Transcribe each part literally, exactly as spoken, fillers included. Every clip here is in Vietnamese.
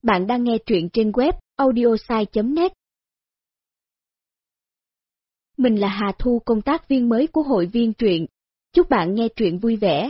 Bạn đang nghe truyện trên web audiosai chấm net. Mình là Hà Thu, công tác viên mới của hội viên truyện. Chúc bạn nghe truyện vui vẻ.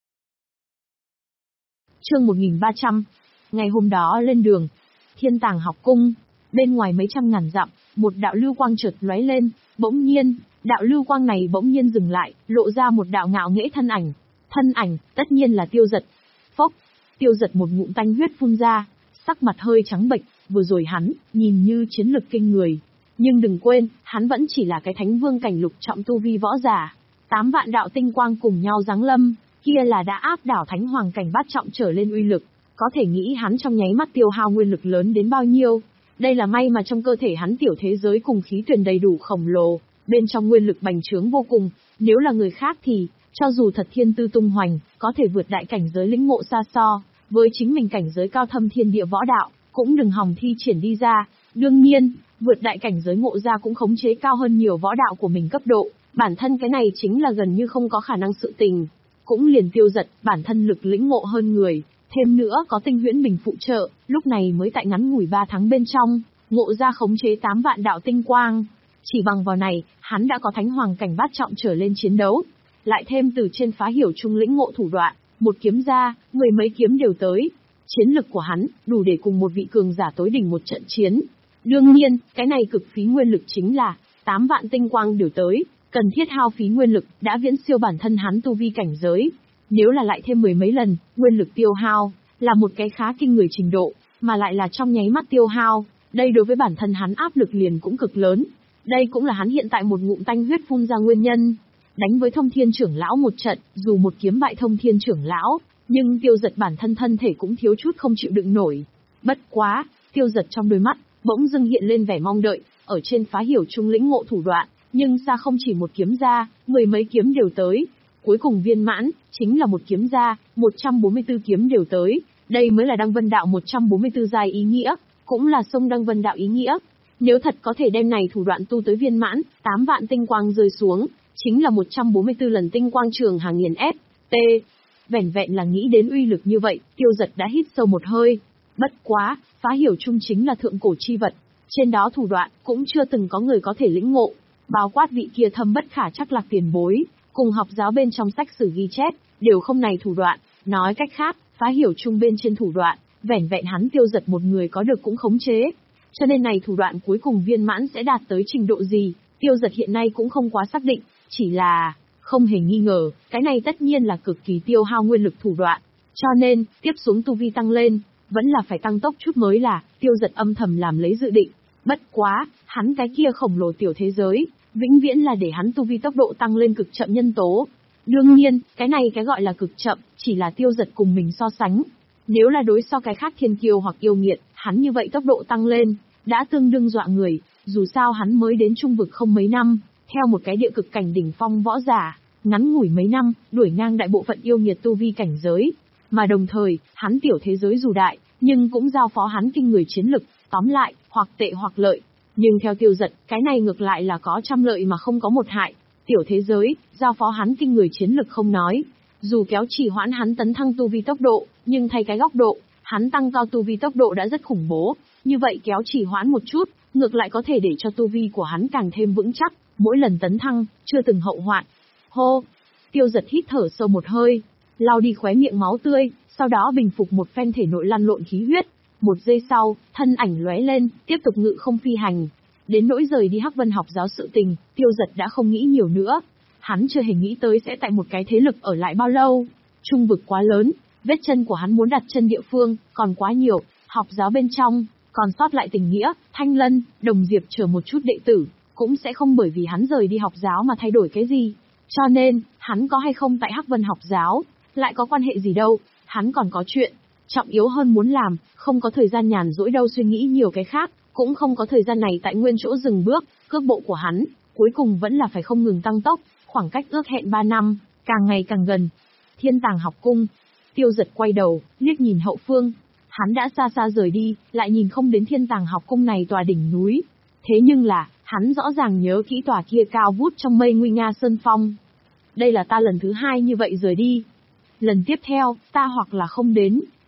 Chương một nghìn ba trăm. Ngày hôm đó lên đường, Thiên Tàng học cung, bên ngoài mấy trăm ngàn dặm, một đạo lưu quang chợt lóe lên, bỗng nhiên, đạo lưu quang này bỗng nhiên dừng lại, lộ ra một đạo ngạo nghễ thân ảnh. Thân ảnh, tất nhiên là Tiêu Dật. Phốc, Tiêu Dật một ngụm tanh huyết phun ra, sắc mặt hơi trắng bệch, vừa rồi hắn, nhìn như chiến lực kinh người. Nhưng đừng quên, hắn vẫn chỉ là cái thánh vương cảnh lục trọng tu vi võ giả. Tám vạn đạo tinh quang cùng nhau giáng lâm, kia là đã áp đảo thánh hoàng cảnh bát trọng trở lên uy lực. Có thể nghĩ hắn trong nháy mắt tiêu hao nguyên lực lớn đến bao nhiêu. Đây là may mà trong cơ thể hắn tiểu thế giới cùng khí tuyển đầy đủ khổng lồ, bên trong nguyên lực bành trướng vô cùng. Nếu là người khác thì, cho dù thật thiên tư tung hoành, có thể vượt đại cảnh giới lĩnh ngộ xa so, với chính mình cảnh giới cao thâm thiên địa võ đạo, cũng đừng hòng thi triển đi ra. Đương nhiên, vượt đại cảnh giới ngộ ra cũng khống chế cao hơn nhiều võ đạo của mình cấp độ, bản thân cái này chính là gần như không có khả năng sự tình. Cũng liền Tiêu Dật, bản thân lực lĩnh ngộ hơn người, thêm nữa có tinh huyễn bình phụ trợ, lúc này mới tại ngắn ngủi ba tháng bên trong, ngộ ra khống chế tám vạn đạo tinh quang. Chỉ bằng vào này, hắn đã có thánh hoàng cảnh bát trọng trở lên chiến đấu. Lại thêm từ trên phá hiểu trung lĩnh ngộ thủ đoạn, một kiếm ra, mười mấy kiếm đều tới. Chiến lực của hắn, đủ để cùng một vị cường giả tối đỉnh một trận chiến. Đương nhiên, cái này cực phí nguyên lực chính là, tám vạn tinh quang đều tới, cần thiết hao phí nguyên lực, đã viễn siêu bản thân hắn tu vi cảnh giới. Nếu là lại thêm mười mấy lần, nguyên lực tiêu hao, là một cái khá kinh người trình độ, mà lại là trong nháy mắt tiêu hao, đây đối với bản thân hắn áp lực liền cũng cực lớn. Đây cũng là hắn hiện tại một ngụm tanh huyết phun ra nguyên nhân. Đánh với Thông Thiên trưởng lão một trận, dù một kiếm bại Thông Thiên trưởng lão, nhưng Tiêu Dật bản thân thân thể cũng thiếu chút không chịu đựng nổi. Bất quá, Tiêu Dật trong đôi mắt, bỗng dưng hiện lên vẻ mong đợi, ở trên phá hiểu trung lĩnh ngộ thủ đoạn, nhưng xa không chỉ một kiếm ra, mười mấy kiếm đều tới. Cuối cùng viên mãn, chính là một kiếm ra, một trăm bốn mươi tư kiếm đều tới. Đây mới là Đăng Vân Đạo một trăm bốn mươi tư giai ý nghĩa, cũng là sông Đăng Vân Đạo ý nghĩa. Nếu thật có thể đem này thủ đoạn tu tới viên mãn, tám vạn tinh quang rơi xuống, chính là một trăm bốn mươi tư lần tinh quang trường hàng nghiền ép. T. Vẻn vẹn là nghĩ đến uy lực như vậy, Tiêu Dật đã hít sâu một hơi. Bất quá, phá hiểu chung chính là thượng cổ chi vật. Trên đó thủ đoạn, cũng chưa từng có người có thể lĩnh ngộ. Bao quát vị kia thâm bất khả chắc lạc tiền bối, cùng học giáo bên trong sách sử ghi chép, đều không này thủ đoạn. Nói cách khác, phá hiểu chung bên trên thủ đoạn, vẻn vẹn hắn Tiêu Dật một người có được cũng khống chế. Cho nên này thủ đoạn cuối cùng viên mãn sẽ đạt tới trình độ gì, Tiêu Dật hiện nay cũng không quá xác định, chỉ là, không hề nghi ngờ, cái này tất nhiên là cực kỳ tiêu hao nguyên lực thủ đoạn. Cho nên, tiếp xuống tu vi tăng lên, vẫn là phải tăng tốc chút mới là, Tiêu Dật âm thầm làm lấy dự định. Bất quá, hắn cái kia khổng lồ tiểu thế giới, vĩnh viễn là để hắn tu vi tốc độ tăng lên cực chậm nhân tố. Đương nhiên, cái này cái gọi là cực chậm, chỉ là Tiêu Dật cùng mình so sánh. Nếu là đối so cái khác thiên kiêu hoặc yêu nghiệt, hắn như vậy tốc độ tăng lên, đã tương đương dọa người, dù sao hắn mới đến trung vực không mấy năm, theo một cái địa cực cảnh đỉnh phong võ giả, ngắn ngủi mấy năm, đuổi ngang đại bộ phận yêu nghiệt tu vi cảnh giới. Mà đồng thời, hắn tiểu thế giới dù đại, nhưng cũng giao phó hắn kinh người chiến lực, tóm lại, hoặc tệ hoặc lợi. Nhưng theo Tiêu Dật, cái này ngược lại là có trăm lợi mà không có một hại. Tiểu thế giới, giao phó hắn kinh người chiến lực không nói. Dù kéo chỉ hoãn hắn tấn thăng tu vi tốc độ, nhưng thay cái góc độ, hắn tăng cao tu vi tốc độ đã rất khủng bố. Như vậy kéo chỉ hoãn một chút, ngược lại có thể để cho tu vi của hắn càng thêm vững chắc, mỗi lần tấn thăng, chưa từng hậu hoạn. Hô! Tiêu Dật hít thở sâu một hơi, lau đi khóe miệng máu tươi, sau đó bình phục một phen thể nội lăn lộn khí huyết. Một giây sau, thân ảnh lóe lên, tiếp tục ngự không phi hành. Đến nỗi rời đi Hắc Vân học giáo sự tình, Tiêu Dật đã không nghĩ nhiều nữa. Hắn chưa hề nghĩ tới sẽ tại một cái thế lực ở lại bao lâu. Trung vực quá lớn, vết chân của hắn muốn đặt chân địa phương, còn quá nhiều, học giáo bên trong, còn sót lại tình nghĩa, Thanh Lân, Đồng Diệp chờ một chút đệ tử, cũng sẽ không bởi vì hắn rời đi học giáo mà thay đổi cái gì. Cho nên, hắn có hay không tại Hắc Vân học giáo, lại có quan hệ gì đâu, hắn còn có chuyện trọng yếu hơn muốn làm, không có thời gian nhàn rỗi đâu suy nghĩ nhiều cái khác, cũng không có thời gian này tại nguyên chỗ dừng bước, cước bộ của hắn, cuối cùng vẫn là phải không ngừng tăng tốc, khoảng cách ước hẹn ba năm, càng ngày càng gần. Thiên Tàng học cung, Tiêu Dật quay đầu, liếc nhìn hậu phương, hắn đã xa xa rời đi, lại nhìn không đến Thiên Tàng học cung này tòa đỉnh núi. Thế nhưng là, hắn rõ ràng nhớ kỹ tòa kia cao vút trong mây nguy nga sơn phong. Đây là ta lần thứ hai như vậy rời đi. Lần tiếp theo, ta hoặc là không đến,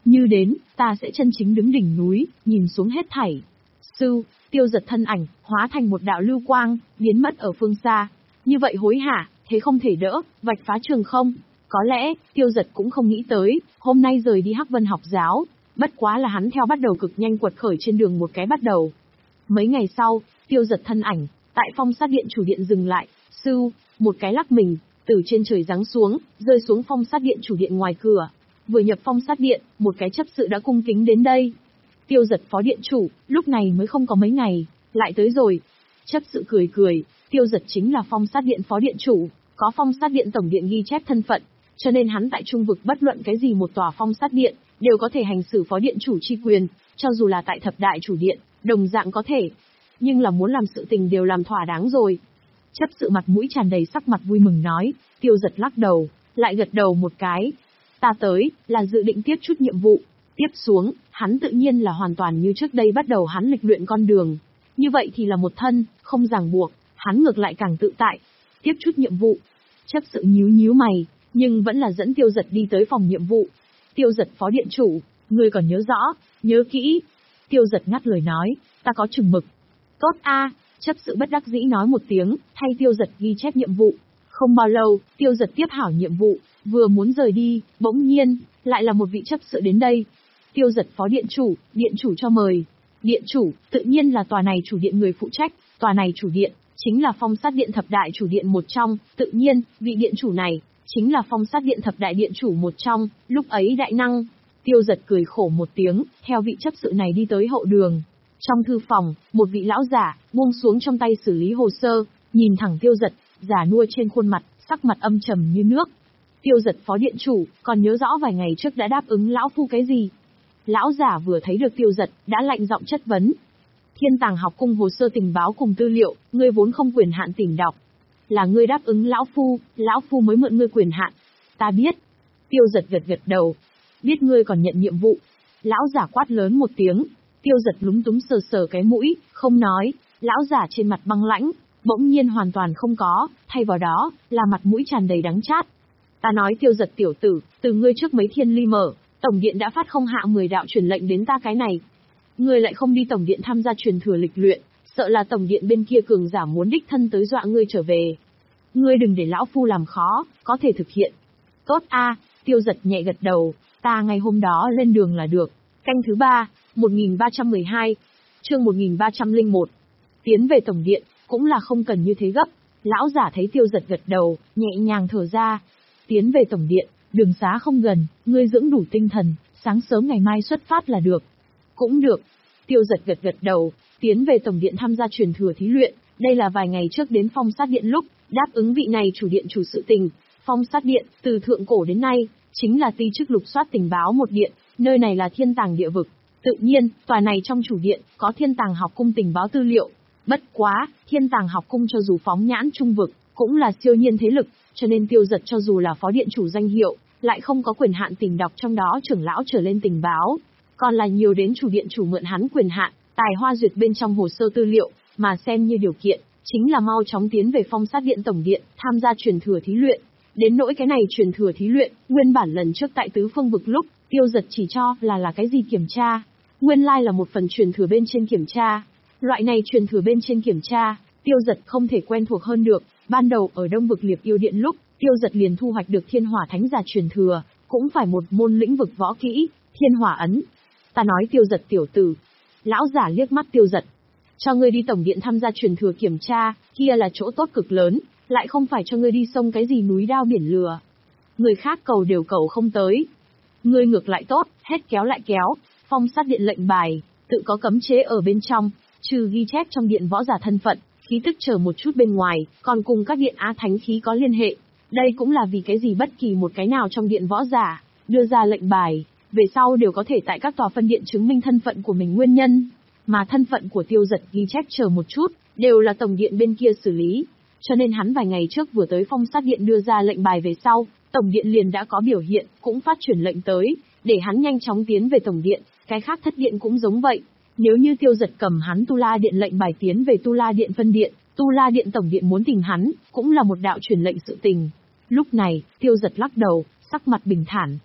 Như đến, ta sẽ chân chính đứng đỉnh núi, nhìn xuống hết thảy. Sư, Tiêu Giật thân ảnh, hóa thành một đạo lưu quang, biến mất ở phương xa. Như vậy hối hả, thế không thể đỡ, vạch phá trường không. Có lẽ, Tiêu Giật cũng không nghĩ tới, hôm nay rời đi Hắc Vân học giáo. Bất quá là hắn theo bắt đầu cực nhanh quật khởi trên đường một cái bắt đầu. Mấy ngày sau, Tiêu Giật thân ảnh, tại Phong Sát Điện chủ điện dừng lại, sư, một cái lắc mình, từ trên trời giáng xuống, rơi xuống Phong Sát Điện chủ điện ngoài cửa. Vừa nhập Phong Sát Điện, một cái chấp sự đã cung kính đến đây. Tiêu Giật phó điện chủ, lúc này mới không có mấy ngày, lại tới rồi. Chấp sự cười cười, Tiêu Giật chính là Phong Sát Điện phó điện chủ, có Phong Sát Điện tổng điện ghi chép thân phận, cho nên hắn tại trung vực bất luận cái gì một tòa Phong Sát Điện, đều có thể hành xử phó điện chủ chi quyền, cho dù là tại thập đại chủ điện, đồng dạng có thể. Nhưng là muốn làm sự tình đều làm thỏa đáng rồi. Chấp sự mặt mũi tràn đầy sắc mặt vui mừng nói, Tiêu Giật lắc đầu, lại gật đầu một cái. Ta tới, là dự định tiếp chút nhiệm vụ. Tiếp xuống, hắn tự nhiên là hoàn toàn như trước đây bắt đầu hắn lịch luyện con đường. Như vậy thì là một thân, không ràng buộc, hắn ngược lại càng tự tại. Tiếp chút nhiệm vụ. Chấp sự nhíu nhíu mày, nhưng vẫn là dẫn Tiêu Giật đi tới phòng nhiệm vụ. Tiêu Giật phó điện chủ, ngươi còn nhớ rõ, nhớ kỹ. Tiêu Giật ngắt lời nói, ta có chừng mực. Tốt a, chấp sự bất đắc dĩ nói một tiếng, thay Tiêu Giật ghi chép nhiệm vụ. Không bao lâu, Tiêu Giật tiếp hảo nhiệm vụ, vừa muốn rời đi, bỗng nhiên, lại là một vị chấp sự đến đây. Tiêu Giật phó điện chủ, điện chủ cho mời. Điện chủ, tự nhiên là tòa này chủ điện người phụ trách, tòa này chủ điện, chính là Phong Sát Điện thập đại chủ điện một trong, tự nhiên, vị điện chủ này, chính là Phong Sát Điện thập đại điện chủ một trong, lúc ấy đại năng. Tiêu Giật cười khổ một tiếng, theo vị chấp sự này đi tới hậu đường. Trong thư phòng, một vị lão giả, buông xuống trong tay xử lý hồ sơ, nhìn thẳng Tiêu Giật, giả nua trên khuôn mặt, sắc mặt âm trầm như nước. Tiêu Giật phó điện chủ, còn nhớ rõ vài ngày trước đã đáp ứng lão phu cái gì? Lão giả vừa thấy được Tiêu Giật, đã lạnh giọng chất vấn. Thiên Tàng học cung hồ sơ tình báo cùng tư liệu, ngươi vốn không quyền hạn tìm đọc. Là ngươi đáp ứng lão phu, lão phu mới mượn ngươi quyền hạn. Ta biết. Tiêu Giật gật gật đầu. Biết ngươi còn nhận nhiệm vụ. Lão giả quát lớn một tiếng. Tiêu Giật lúng túng sờ sờ cái mũi, không nói. Lão giả trên mặt băng lãnh, bỗng nhiên hoàn toàn không có, thay vào đó, là mặt mũi tràn đầy đắng chát. Ta nói Tiêu Giật tiểu tử, từ ngươi trước mấy thiên ly mở, Tổng điện đã phát không hạ mười đạo truyền lệnh đến ta cái này. Ngươi lại không đi Tổng điện tham gia truyền thừa lịch luyện, sợ là Tổng điện bên kia cường giả muốn đích thân tới dọa ngươi trở về. Ngươi đừng để lão phu làm khó, có thể thực hiện. Tốt a, Tiêu Giật nhẹ gật đầu, ta ngày hôm đó lên đường là được. Canh thứ ba, một nghìn ba trăm mười hai, chương một nghìn ba trăm lẻ một. Tiến về Tổng điện, cũng là không cần như thế gấp. Lão giả thấy Tiêu Giật gật đầu, nhẹ nhàng thở ra. Tiến về Tổng điện, đường xá không gần, ngươi dưỡng đủ tinh thần, sáng sớm ngày mai xuất phát là được. Cũng được. Tiêu Giật gật gật đầu, tiến về Tổng điện tham gia truyền thừa thí luyện, đây là vài ngày trước đến Phong Sát Điện lúc, đáp ứng vị này chủ điện chủ sự tình. Phong Sát Điện, từ thượng cổ đến nay, chính là ti chức lục soát tình báo một điện, nơi này là thiên tàng địa vực. Tự nhiên, tòa này trong chủ điện, có thiên tàng học cung tình báo tư liệu. Bất quá, thiên tàng học cung cho dù phóng nhãn trung vực, cũng là siêu nhiên thế lực, cho nên Tiêu Giật cho dù là phó điện chủ danh hiệu, lại không có quyền hạn tìm đọc trong đó trưởng lão trở lên tình báo. Còn là nhiều đến chủ điện chủ mượn hắn quyền hạn, tài hoa duyệt bên trong hồ sơ tư liệu, mà xem như điều kiện, chính là mau chóng tiến về Phong Sát Điện tổng điện, tham gia truyền thừa thí luyện. Đến nỗi cái này truyền thừa thí luyện, nguyên bản lần trước tại tứ phương vực lúc, Tiêu Giật chỉ cho là là cái gì kiểm tra. Nguyên lai là một phần truyền thừa bên trên kiểm tra. Loại này truyền thừa bên trên kiểm tra, Tiêu Giật không thể quen thuộc hơn được. Ban đầu ở Đông vực Liệp Yêu Điện lúc, Tiêu Giật liền thu hoạch được Thiên Hỏa Thánh Giả truyền thừa, cũng phải một môn lĩnh vực võ kỹ, Thiên Hỏa ấn. Ta nói Tiêu Giật tiểu tử. Lão giả liếc mắt Tiêu Giật. Cho ngươi đi tổng điện tham gia truyền thừa kiểm tra, kia là chỗ tốt cực lớn, lại không phải cho ngươi đi sông cái gì núi đao biển lửa. Người khác cầu đều cầu không tới. Ngươi ngược lại tốt, hết kéo lại kéo, Phong Sát Điện lệnh bài, tự có cấm chế ở bên trong, trừ ghi chép trong điện võ giả thân phận, khí tức chờ một chút bên ngoài, còn cùng các điện á thánh khí có liên hệ. Đây cũng là vì cái gì bất kỳ một cái nào trong điện võ giả, đưa ra lệnh bài, về sau đều có thể tại các tòa phân điện chứng minh thân phận của mình nguyên nhân. Mà thân phận của Tiêu Giật ghi chép chờ một chút, đều là tổng điện bên kia xử lý. Cho nên hắn vài ngày trước vừa tới Phong Sát Điện đưa ra lệnh bài về sau, tổng điện liền đã có biểu hiện, cũng phát chuyển lệnh tới, để hắn nhanh chóng tiến về tổng điện, cái khác thất điện cũng giống vậy. Nếu như Tiêu Giật cầm hắn Tu La Điện lệnh bài tiến về Tu La Điện phân điện, Tu La Điện tổng điện muốn tìm hắn, cũng là một đạo truyền lệnh sự tình. Lúc này, Tiêu Giật lắc đầu, sắc mặt bình thản.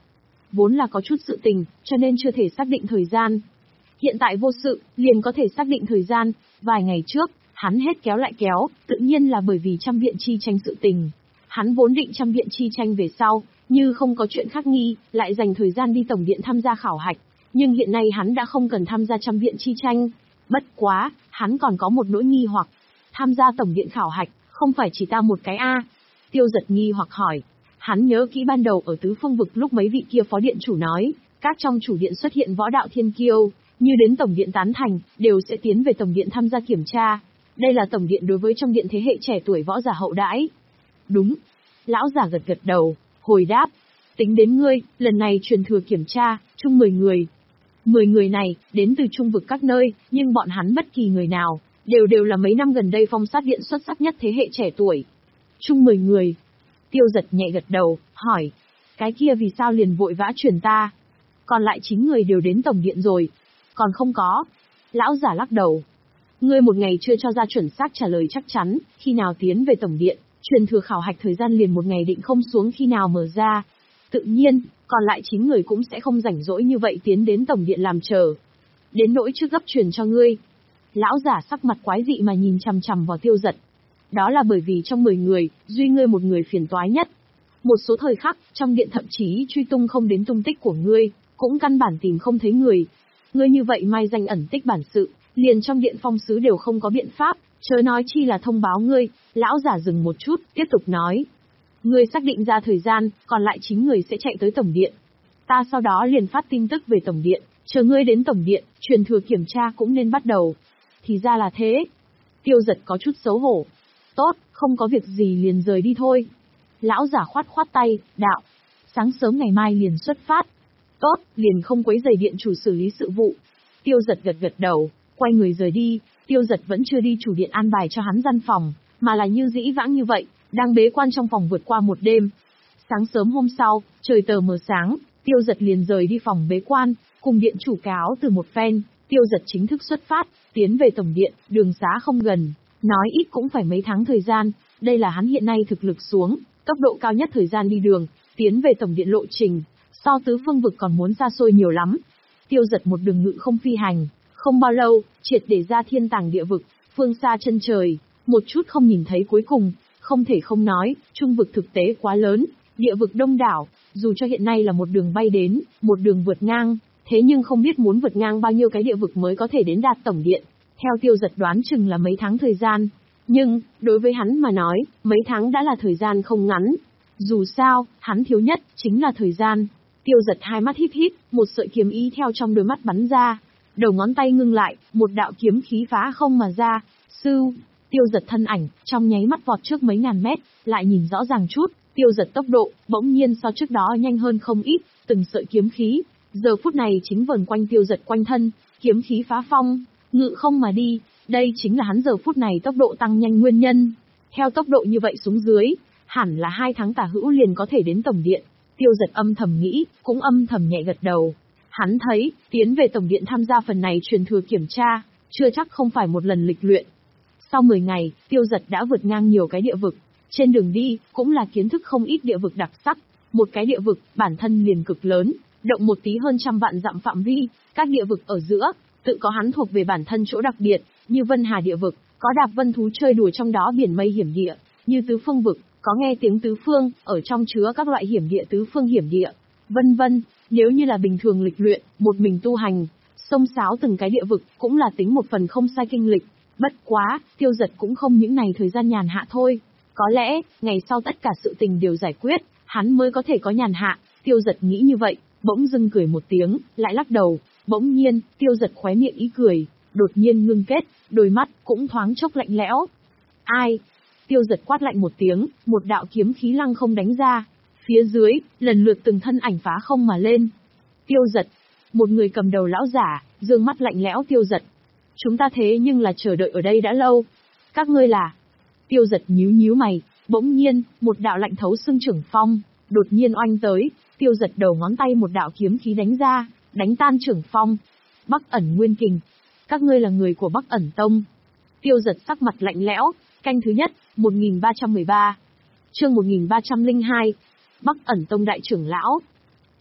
vốn là có chút sự tình, cho nên chưa thể xác định thời gian. Hiện tại vô sự, liền có thể xác định thời gian, vài ngày trước, hắn hết kéo lại kéo, tự nhiên là bởi vì trăm viện chi tranh sự tình. Hắn vốn định trăm viện chi tranh về sau, như không có chuyện khác nghi, lại dành thời gian đi tổng điện tham gia khảo hạch. Nhưng hiện nay hắn đã không cần tham gia trăm viện chi tranh. Bất quá, hắn còn có một nỗi nghi hoặc. Tham gia tổng điện khảo hạch, không phải chỉ ta một cái A. Tiêu Giật nghi hoặc hỏi. Hắn nhớ kỹ ban đầu ở tứ phương vực lúc mấy vị kia phó điện chủ nói, các trong chủ điện xuất hiện võ đạo thiên kiêu, như đến tổng điện tán thành, đều sẽ tiến về tổng điện tham gia kiểm tra. Đây là tổng điện đối với trong điện thế hệ trẻ tuổi võ giả hậu đãi. Đúng. Lão giả gật gật đầu, hồi đáp. Tính đến ngươi, lần này truyền thừa kiểm tra, chung mười người. mười người này, đến từ trung vực các nơi, nhưng bọn hắn bất kỳ người nào, đều đều là mấy năm gần đây phong sát điện xuất sắc nhất thế hệ trẻ tuổi. Chung mười người. Tiêu Giật nhẹ gật đầu, hỏi. Cái kia vì sao liền vội vã truyền ta? Còn lại chín người đều đến tổng điện rồi. Còn không có. Lão giả lắc đầu. Ngươi một ngày chưa cho ra chuẩn xác trả lời chắc chắn, khi nào tiến về tổng điện, truyền thừa khảo hạch thời gian liền một ngày định không xuống khi nào mở ra. Tự nhiên, còn lại chín người cũng sẽ không rảnh rỗi như vậy tiến đến tổng điện làm chờ. Đến nỗi trước gấp truyền cho ngươi. Lão giả sắc mặt quái dị mà nhìn chằm chằm vào Tiêu Giật. Đó là bởi vì trong mười người, duy ngươi một người phiền toái nhất. Một số thời khắc, trong điện thậm chí truy tung không đến tung tích của ngươi, cũng căn bản tìm không thấy người. Ngươi như vậy mai danh ẩn tích bản sự, liền trong điện phong sứ đều không có biện pháp, chớ nói chi là thông báo ngươi. Lão giả dừng một chút, tiếp tục nói. Ngươi xác định ra thời gian, còn lại chín người sẽ chạy tới tổng điện. Ta sau đó liền phát tin tức về tổng điện, chờ ngươi đến tổng điện, truyền thừa kiểm tra cũng nên bắt đầu. Thì ra là thế. Tiêu Giật có chút xấu hổ. Tốt, không có việc gì liền rời đi thôi. Lão giả khoát khoát tay, đạo. Sáng sớm ngày mai liền xuất phát. Tốt, liền không quấy rầy điện chủ xử lý sự vụ. Tiêu Giật gật gật đầu, quay người rời đi. Tiêu Giật vẫn chưa đi chủ điện an bài cho hắn gian phòng, mà là như dĩ vãng như vậy, đang bế quan trong phòng vượt qua một đêm. Sáng sớm hôm sau, trời tờ mờ sáng, Tiêu Giật liền rời đi phòng bế quan, cùng điện chủ cáo từ một phen. Tiêu Giật chính thức xuất phát, tiến về tổng điện, đường xá không gần, nói ít cũng phải mấy tháng thời gian. Đây là hắn hiện nay thực lực xuống, tốc độ cao nhất thời gian đi đường, tiến về tổng điện lộ trình, so tứ phương vực còn muốn xa xôi nhiều lắm. Tiêu Giật một đường ngự không phi hành, không bao lâu, triệt để ra thiên tàng địa vực, phương xa chân trời, một chút không nhìn thấy cuối cùng. Không thể không nói, trung vực thực tế quá lớn, địa vực đông đảo, dù cho hiện nay là một đường bay đến, một đường vượt ngang, thế nhưng không biết muốn vượt ngang bao nhiêu cái địa vực mới có thể đến đạt tổng điện. Theo Tiêu Giật đoán chừng là mấy tháng thời gian. Nhưng, đối với hắn mà nói, mấy tháng đã là thời gian không ngắn. Dù sao, hắn thiếu nhất, chính là thời gian. Tiêu Giật hai mắt híp híp, một sợi kiếm ý theo trong đôi mắt bắn ra. Đầu ngón tay ngưng lại, một đạo kiếm khí phá không mà ra. Sưu, Tiêu Giật thân ảnh, trong nháy mắt vọt trước mấy ngàn mét, lại nhìn rõ ràng chút, Tiêu Giật tốc độ, bỗng nhiên so trước đó nhanh hơn không ít, từng sợi kiếm khí. Giờ phút này chính vần quanh Tiêu Giật quanh thân, kiếm khí phá phong, ngự không mà đi, đây chính là hắn giờ phút này tốc độ tăng nhanh nguyên nhân. Theo tốc độ như vậy xuống dưới, hẳn là hai tháng tả hữu liền có thể đến tổng điện. Tiêu Giật âm thầm nghĩ, cũng âm thầm nhẹ gật đầu. Hắn thấy, tiến về tổng điện tham gia phần này truyền thừa kiểm tra, chưa chắc không phải một lần lịch luyện. Sau mười ngày, Tiêu Giật đã vượt ngang nhiều cái địa vực. Trên đường đi, cũng là kiến thức không ít địa vực đặc sắc. Một cái địa vực, bản thân liền cực lớn, động một tí hơn trăm vạn dặm phạm vi, các địa vực ở giữa, tự có hắn thuộc về bản thân chỗ đặc biệt, như Vân Hà địa vực, có đạp vân thú chơi đùa trong đó biển mây hiểm địa, như Tứ Phương vực, có nghe tiếng tứ phương, ở trong chứa các loại hiểm địa tứ phương hiểm địa, vân vân. Nếu như là bình thường lịch luyện, một mình tu hành, xông xáo từng cái địa vực, cũng là tính một phần không sai kinh lịch. Bất quá, Tiêu Giật cũng không những này thời gian nhàn hạ thôi. Có lẽ, ngày sau tất cả sự tình đều giải quyết, hắn mới có thể có nhàn hạ. Tiêu Giật nghĩ như vậy, bỗng dưng cười một tiếng, lại lắc đầu. Bỗng nhiên, Tiêu Giật khóe miệng ý cười, đột nhiên ngưng kết, đôi mắt cũng thoáng chốc lạnh lẽo. Ai? Tiêu Giật quát lạnh một tiếng, một đạo kiếm khí lăng không đánh ra. Phía dưới, lần lượt từng thân ảnh phá không mà lên. Tiêu Giật, một người cầm đầu lão giả, dương mắt lạnh lẽo Tiêu Giật. Chúng ta thế nhưng là chờ đợi ở đây đã lâu. Các ngươi là? Tiêu Giật nhíu nhíu mày, bỗng nhiên, một đạo lạnh thấu xương trưởng phong, đột nhiên oanh tới. Tiêu Giật đầu ngón tay một đạo kiếm khí đánh ra, đánh tan trưởng phong. Bắc Ẩn Nguyên Kình, các ngươi là người của Bắc Ẩn Tông. Tiêu Giật sắc mặt lạnh lẽo. Canh thứ nhất, một nghìn ba trăm mười ba. Chương một nghìn ba trăm lẻ hai. Bắc Ẩn Tông đại trưởng lão.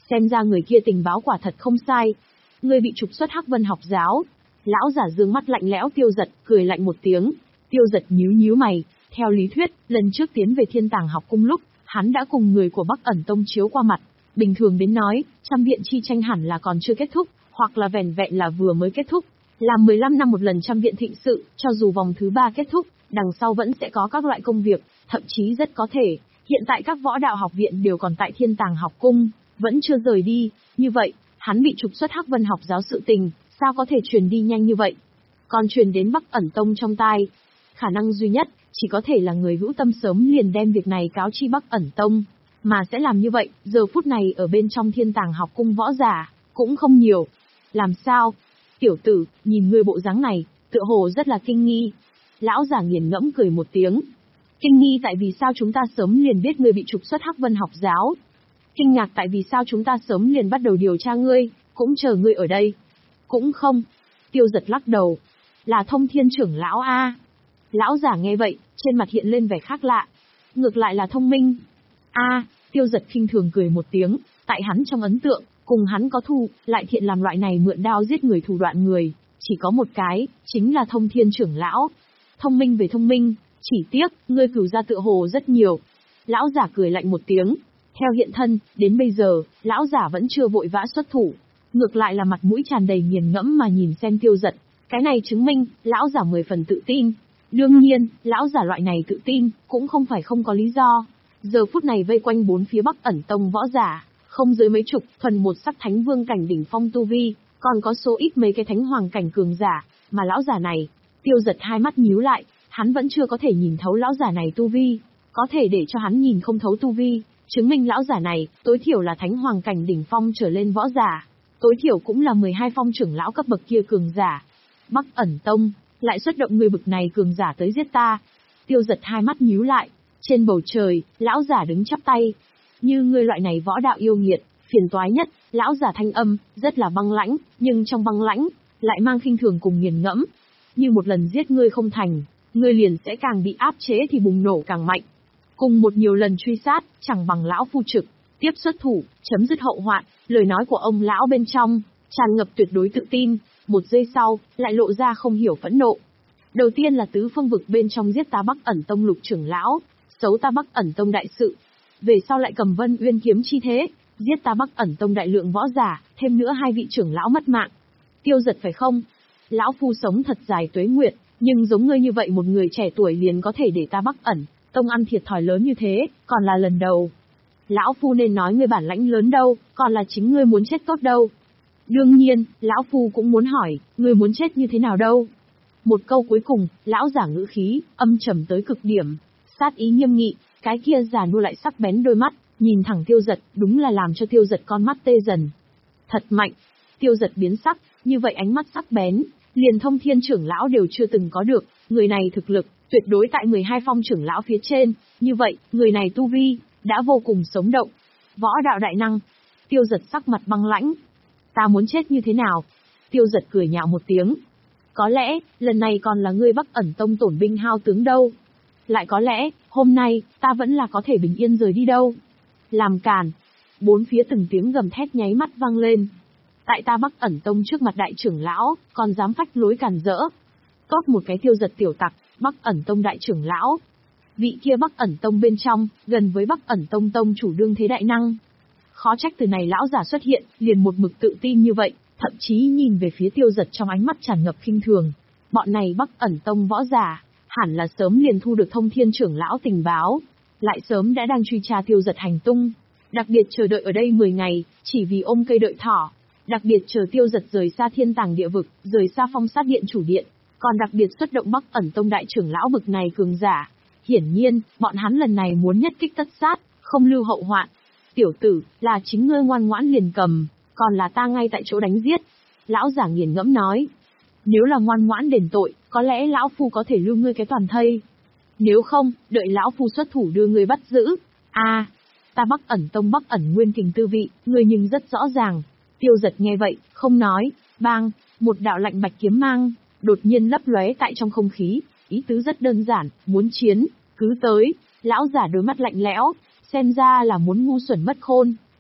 xem ra người kia tình báo quả thật không sai. Ngươi bị trục xuất Hắc Vân học giáo. Lão giả dương mắt lạnh lẽo Tiêu Dật, cười lạnh một tiếng. Tiêu Dật nhíu nhíu mày, theo lý thuyết, lần trước tiến về Thiên Tàng học cung lúc, hắn đã cùng người của Bắc Ẩn Tông chiếu qua mặt. Bình thường đến nói, trăm viện chi tranh hẳn là còn chưa kết thúc, hoặc là vẻn vẹn là vừa mới kết thúc. Làm mười lăm năm một lần trăm viện thịnh sự, cho dù vòng thứ ba kết thúc, đằng sau vẫn sẽ có các loại công việc, thậm chí rất có thể, hiện tại các võ đạo học viện đều còn tại Thiên Tàng học cung, vẫn chưa rời đi, như vậy, hắn bị trục xuất Hắc Vân học giáo sự tình, sao có thể truyền đi nhanh như vậy? Còn truyền đến Bắc Ẩn Tông trong tai. Khả năng duy nhất, chỉ có thể là người hữu tâm sớm liền đem việc này cáo chi Bắc Ẩn Tông, mà sẽ làm như vậy, giờ phút này ở bên trong Thiên Tàng học cung võ giả, cũng không nhiều. Làm sao? Tiểu tử, nhìn ngươi bộ dáng này, tựa hồ rất là kinh nghi. Lão giả nghiền ngẫm cười một tiếng. Kinh nghi tại vì sao chúng ta sớm liền biết ngươi bị trục xuất Hắc Vân học giáo. Kinh ngạc tại vì sao chúng ta sớm liền bắt đầu điều tra ngươi, cũng chờ ngươi ở đây. Cũng không. Tiêu Dật lắc đầu. Là Thông Thiên trưởng lão a. Lão giả nghe vậy, trên mặt hiện lên vẻ khác lạ. Ngược lại là thông minh. A, Tiêu Dật khinh thường cười một tiếng, tại hắn trong ấn tượng, cùng hắn có thù, lại thiện làm loại này mượn đao giết người thủ đoạn người, chỉ có một cái, chính là Thông Thiên trưởng lão. Thông minh về thông minh, chỉ tiếc, ngươi cửu ra tựa hồ rất nhiều. Lão giả cười lạnh một tiếng. Theo hiện thân, đến bây giờ, lão giả vẫn chưa vội vã xuất thủ. Ngược lại là mặt mũi tràn đầy nghiền ngẫm mà nhìn xem Tiêu Dật. Cái này chứng minh, lão giả mười phần tự tin. Đương nhiên, lão giả loại này tự tin, cũng không phải không có lý do. Giờ phút này vây quanh bốn phía Bắc Ẩn Tông võ giả, không dưới mấy chục, thuần một sắc thánh vương cảnh đỉnh phong tu vi, còn có số ít mấy cái thánh hoàng cảnh cường giả, mà lão giả này, Tiêu Dật hai mắt nhíu lại, hắn vẫn chưa có thể nhìn thấu lão giả này tu vi, có thể để cho hắn nhìn không thấu tu vi, chứng minh lão giả này, tối thiểu là thánh hoàng cảnh đỉnh phong trở lên võ giả, tối thiểu cũng là mười hai phong trưởng lão cấp bậc kia cường giả. Bắc Ẩn Tông, lại xuất động người bực này cường giả tới giết ta. Tiêu Dật hai mắt nhíu lại, trên bầu trời, lão giả đứng chắp tay. Như ngươi loại này võ đạo yêu nghiệt, phiền toái nhất, lão giả thanh âm, rất là băng lãnh, nhưng trong băng lãnh, lại mang khinh thường cùng nghiền ngẫm. Như một lần giết ngươi không thành, ngươi liền sẽ càng bị áp chế thì bùng nổ càng mạnh. Cùng một nhiều lần truy sát, chẳng bằng lão phu trực, tiếp xuất thủ, chấm dứt hậu hoạn, lời nói của ông lão bên trong, tràn ngập tuyệt đối tự tin, một giây sau, lại lộ ra không hiểu phẫn nộ. Đầu tiên là tứ phương vực bên trong giết ta Bắc Ẩn Tông lục trưởng lão, xấu ta Bắc Ẩn Tông đại sự. Về sau lại cầm Vân Uyên kiếm chi thế, giết ta Bắc Ẩn Tông đại lượng võ giả, thêm nữa hai vị trưởng lão mất mạng. Tiêu Dật phải không? Lão phu sống thật dài tuế nguyệt, nhưng giống ngươi như vậy một người trẻ tuổi liền có thể để ta Bắc Ẩn Tông ăn thiệt thòi lớn như thế, còn là lần đầu. Lão phu nên nói ngươi bản lãnh lớn đâu, còn là chính ngươi muốn chết tốt đâu. Đương nhiên, lão phu cũng muốn hỏi, ngươi muốn chết như thế nào đâu. Một câu cuối cùng, lão giả ngữ khí, âm trầm tới cực điểm, sát ý nghiêm nghị, cái kia già nua lại sắc bén đôi mắt, nhìn thẳng Tiêu Dật, đúng là làm cho Tiêu Dật con mắt tê dần. Thật mạnh. Tiêu Dật biến sắc, như vậy ánh mắt sắc bén, liền Thông Thiên trưởng lão đều chưa từng có được, người này thực lực, tuyệt đối tại mười hai phong trưởng lão phía trên, như vậy, người này tu vi, đã vô cùng sống động. Võ đạo đại năng. Tiêu Dật sắc mặt băng lãnh. Ta muốn chết như thế nào? Tiêu Dật cười nhạo một tiếng. Có lẽ, lần này còn là ngươi Bắc Ẩn Tông tổn binh hao tướng đâu. Lại có lẽ, hôm nay, ta vẫn là có thể bình yên rời đi đâu. Làm càn. Bốn phía từng tiếng gầm thét nháy mắt vang lên. Tại ta Bắc Ẩn Tông trước mặt đại trưởng lão, còn dám phách lối càn rỡ. Tốt một cái Tiêu Dật tiểu tặc, Bắc Ẩn Tông đại trưởng lão. Vị kia Bắc Ẩn Tông bên trong, gần với Bắc Ẩn Tông tông chủ đương thế đại năng. Khó trách từ này lão giả xuất hiện, liền một mực tự tin như vậy, thậm chí nhìn về phía Tiêu Dật trong ánh mắt tràn ngập khinh thường. Bọn này Bắc Ẩn Tông võ giả, hẳn là sớm liền thu được Thông Thiên trưởng lão tình báo, lại sớm đã đang truy tra Tiêu Dật hành tung, đặc biệt chờ đợi ở đây mười ngày, chỉ vì ôm cây đợi thỏ, đặc biệt chờ Tiêu Dật rời xa Thiên Tàng địa vực, rời xa Phong Sát điện chủ điện, còn đặc biệt xuất động Bắc Ẩn Tông đại trưởng lão bực này cường giả. Hiển nhiên, bọn hắn lần này muốn nhất kích tất sát, không lưu hậu hoạn. Tiểu tử, là chính ngươi ngoan ngoãn liền cầm, còn là ta ngay tại chỗ đánh giết. Lão giả nghiền ngẫm nói. Nếu là ngoan ngoãn đền tội, có lẽ lão phu có thể lưu ngươi cái toàn thây. Nếu không, đợi lão phu xuất thủ đưa ngươi bắt giữ. A, à, ta Bắc Ẩn Tông Bắc Ẩn Nguyên Kình tư vị, ngươi nhưng rất rõ ràng. Tiêu Dật nghe vậy, không nói. Bang, một đạo lạnh bạch kiếm mang, đột nhiên lấp lóe tại trong không khí. Ý tứ rất đơn giản, muốn chiến, cứ tới. Lão giả đôi mắt lạnh lẽo, xem ra là muốn ngu xuẩn mất khôn,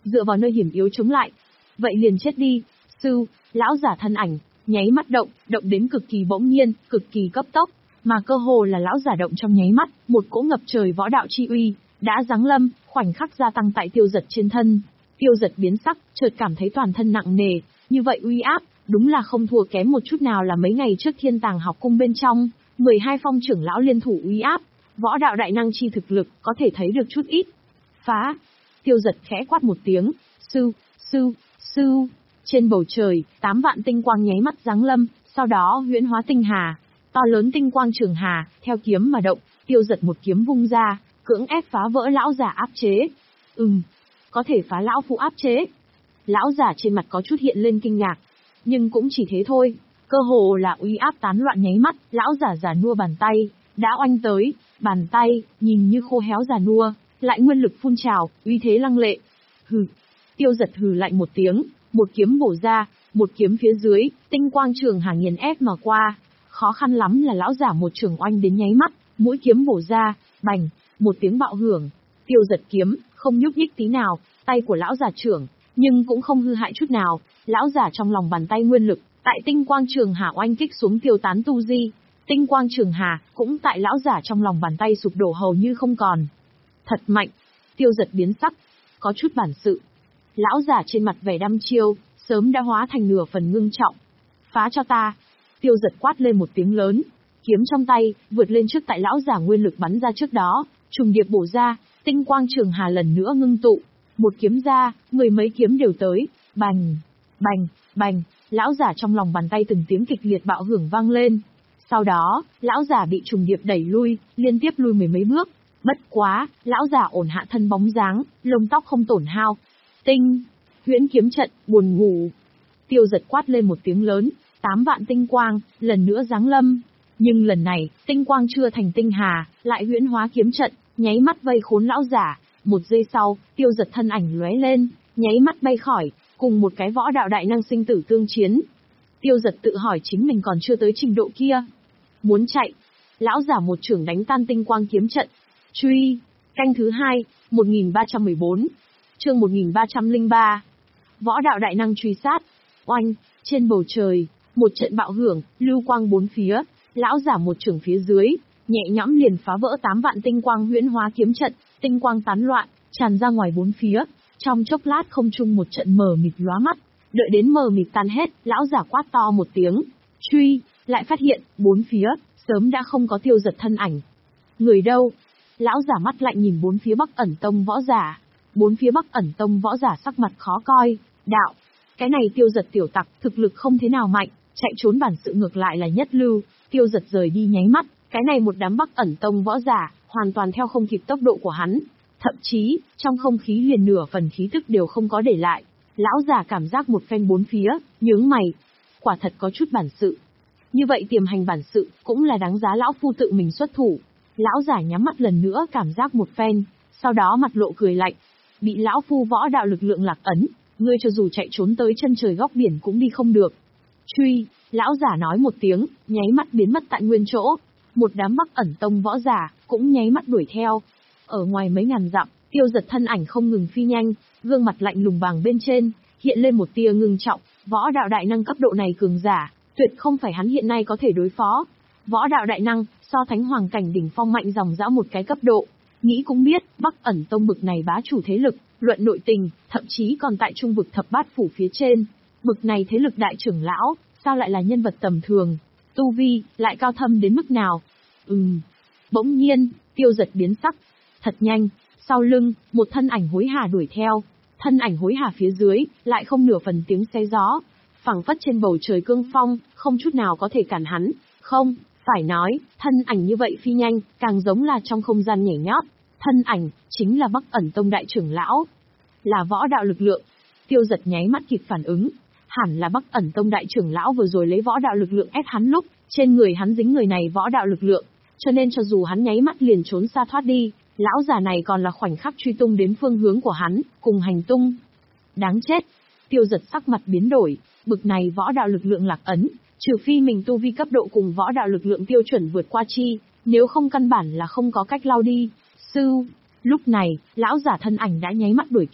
dựa vào nơi hiểm yếu chống lại. Vậy liền chết đi, sư, lão giả thân ảnh, nháy mắt động, động đến cực kỳ bỗng nhiên, cực kỳ cấp tốc, mà cơ hồ là lão giả động trong nháy mắt, một cỗ ngập trời võ đạo chi uy, đã giáng lâm, khoảnh khắc gia tăng tại Tiêu Giật trên thân. Tiêu Giật biến sắc, chợt cảm thấy toàn thân nặng nề, như vậy uy áp, đúng là không thua kém một chút nào là mấy ngày trước Thiên Tàng học cung bên trong, mười hai phong trưởng lão liên thủ uy áp, võ đạo đại năng chi thực lực, có thể thấy được chút ít. Phá! Tiêu Giật khẽ quát một tiếng, sư, sư, sư. Trên bầu trời, tám vạn tinh quang nháy mắt giáng lâm, sau đó huyễn hóa tinh hà. To lớn tinh quang trường hà, theo kiếm mà động, Tiêu Giật một kiếm vung ra, cưỡng ép phá vỡ lão giả áp chế. Ừm, có thể phá lão phu áp chế. Lão giả trên mặt có chút hiện lên kinh ngạc, nhưng cũng chỉ thế thôi, cơ hồ là uy áp tán loạn nháy mắt, lão giả già nua bàn tay, đã oanh tới, bàn tay, nhìn như khô héo già nua, lại nguyên lực phun trào, uy thế lăng lệ. Hừ, Tiêu Giật hừ lạnh một tiếng, một kiếm bổ ra, một kiếm phía dưới, tinh quang trường hà nghiền ép mà qua, khó khăn lắm là lão giả một trường oanh đến nháy mắt, mũi kiếm bổ ra, bành, một tiếng bạo hưởng, Tiêu Giật kiếm, không nhúc nhích tí nào, tay của lão giả trưởng, nhưng cũng không hư hại chút nào, lão giả trong lòng bàn tay nguyên lực, tại tinh quang trường hà oanh kích xuống tiêu tán tu di, tinh quang trường hà, cũng tại lão giả trong lòng bàn tay sụp đổ hầu như không còn. Thật mạnh, Tiêu Giật biến sắc, có chút bản sự. Lão giả trên mặt vẻ đăm chiêu, sớm đã hóa thành nửa phần ngưng trọng. Phá cho ta! Tiêu Giật quát lên một tiếng lớn, kiếm trong tay, vượt lên trước tại lão giả nguyên lực bắn ra trước đó, trùng điệp bổ ra, tinh quang trường hà lần nữa ngưng tụ. Một kiếm ra, mười mấy kiếm đều tới, bành, bành, bành, lão giả trong lòng bàn tay từng tiếng kịch liệt bạo hưởng vang lên. Sau đó, lão giả bị trùng điệp đẩy lui, liên tiếp lui mười mấy bước. Bất quá, lão giả ổn hạ thân bóng dáng, lông tóc không tổn hao. Tinh, huyễn kiếm trận, buồn ngủ. Tiêu Giật quát lên một tiếng lớn, tám vạn tinh quang, lần nữa giáng lâm. Nhưng lần này, tinh quang chưa thành tinh hà, lại huyễn hóa kiếm trận, nháy mắt vây khốn lão giả. Một giây sau, Tiêu Giật thân ảnh lóe lên, nháy mắt bay khỏi, cùng một cái võ đạo đại năng sinh tử tương chiến. Tiêu Giật tự hỏi chính mình còn chưa tới trình độ kia. Muốn chạy, lão giả một chưởng đánh tan tinh quang kiếm trận. Truy, canh thứ hai, một nghìn ba trăm mười bốn, chương một nghìn ba trăm lẻ ba. Võ đạo đại năng truy sát. Oanh, trên bầu trời, một trận bạo hưởng, lưu quang bốn phía, lão giả một chưởng phía dưới, nhẹ nhõm liền phá vỡ tám vạn tinh quang huyễn hóa kiếm trận, tinh quang tán loạn, tràn ra ngoài bốn phía. Trong chốc lát không trung một trận mờ mịt lóa mắt, đợi đến mờ mịt tan hết, lão giả quát to một tiếng, truy, lại phát hiện, bốn phía, sớm đã không có Tiêu Giật thân ảnh. Người đâu? Lão giả mắt lạnh nhìn bốn phía Bắc Ẩn Tông võ giả. Bốn phía Bắc Ẩn Tông võ giả sắc mặt khó coi, đạo, cái này Tiêu Giật tiểu tặc, thực lực không thế nào mạnh, chạy trốn bản sự ngược lại là nhất lưu. Tiêu Giật rời đi nháy mắt, cái này một đám Bắc Ẩn Tông võ giả, hoàn toàn theo không kịp tốc độ của hắn. Thậm chí, trong không khí liền nửa phần khí tức đều không có để lại. Lão giả cảm giác một phen bốn phía, nhướng mày. Quả thật có chút bản sự. Như vậy tiềm hành bản sự, cũng là đáng giá lão phu tự mình xuất thủ. Lão giả nhắm mắt lần nữa cảm giác một phen, sau đó mặt lộ cười lạnh. Bị lão phu võ đạo lực lượng lạc ấn, ngươi cho dù chạy trốn tới chân trời góc biển cũng đi không được. Truy, lão giả nói một tiếng, nháy mắt biến mất tại nguyên chỗ. Một đám Bắc Ẩn Tông võ giả, cũng nháy mắt đuổi theo. Ở ngoài mấy ngàn dặm, Tiêu Giật thân ảnh không ngừng phi nhanh, gương mặt lạnh lùng vàng bên trên, hiện lên một tia ngưng trọng, võ đạo đại năng cấp độ này cường giả, tuyệt không phải hắn hiện nay có thể đối phó. Võ đạo đại năng, so thánh hoàng cảnh đỉnh phong mạnh dòng dã một cái cấp độ. Nghĩ cũng biết, Bắc Ẩn Tông bực này bá chủ thế lực, luận nội tình, thậm chí còn tại trung vực thập bát phủ phía trên. Bực này thế lực đại trưởng lão, sao lại là nhân vật tầm thường? Tu vi, lại cao thâm đến mức nào? Ừm. Bỗng nhiên, Tiêu Giật biến sắc. Thật nhanh, sau lưng, một thân ảnh hối hả đuổi theo. Thân ảnh hối hả phía dưới, lại không nửa phần tiếng xé gió. Phẳng phất trên bầu trời cương phong, không chút nào có thể cản hắn. Không, phải nói, thân ảnh như vậy phi nhanh, càng giống là trong không gian nhảy nhót. Thân ảnh, chính là Bắc Ẩn Tông đại trưởng lão. Là võ đạo lực lượng. Tiêu Giật nháy mắt kịp phản ứng. Hẳn là Bắc Ẩn Tông đại trưởng lão vừa rồi lấy võ đạo lực lượng ép hắn lúc, trên người hắn dính người này võ đạo lực lượng. Cho nên cho dù hắn nháy mắt liền trốn xa thoát đi, lão già này còn là khoảnh khắc truy tung đến phương hướng của hắn, cùng hành tung. Đáng chết! Tiêu Giật sắc mặt biến đổi, bực này võ đạo lực lượng lạc ấn, trừ phi mình tu vi cấp độ cùng võ đạo lực lượng tiêu chuẩn vượt qua chi, nếu không căn bản là không có cách lao đi. Sư! Lúc này, lão giả thân ảnh đã nháy mắt đuổi kịp,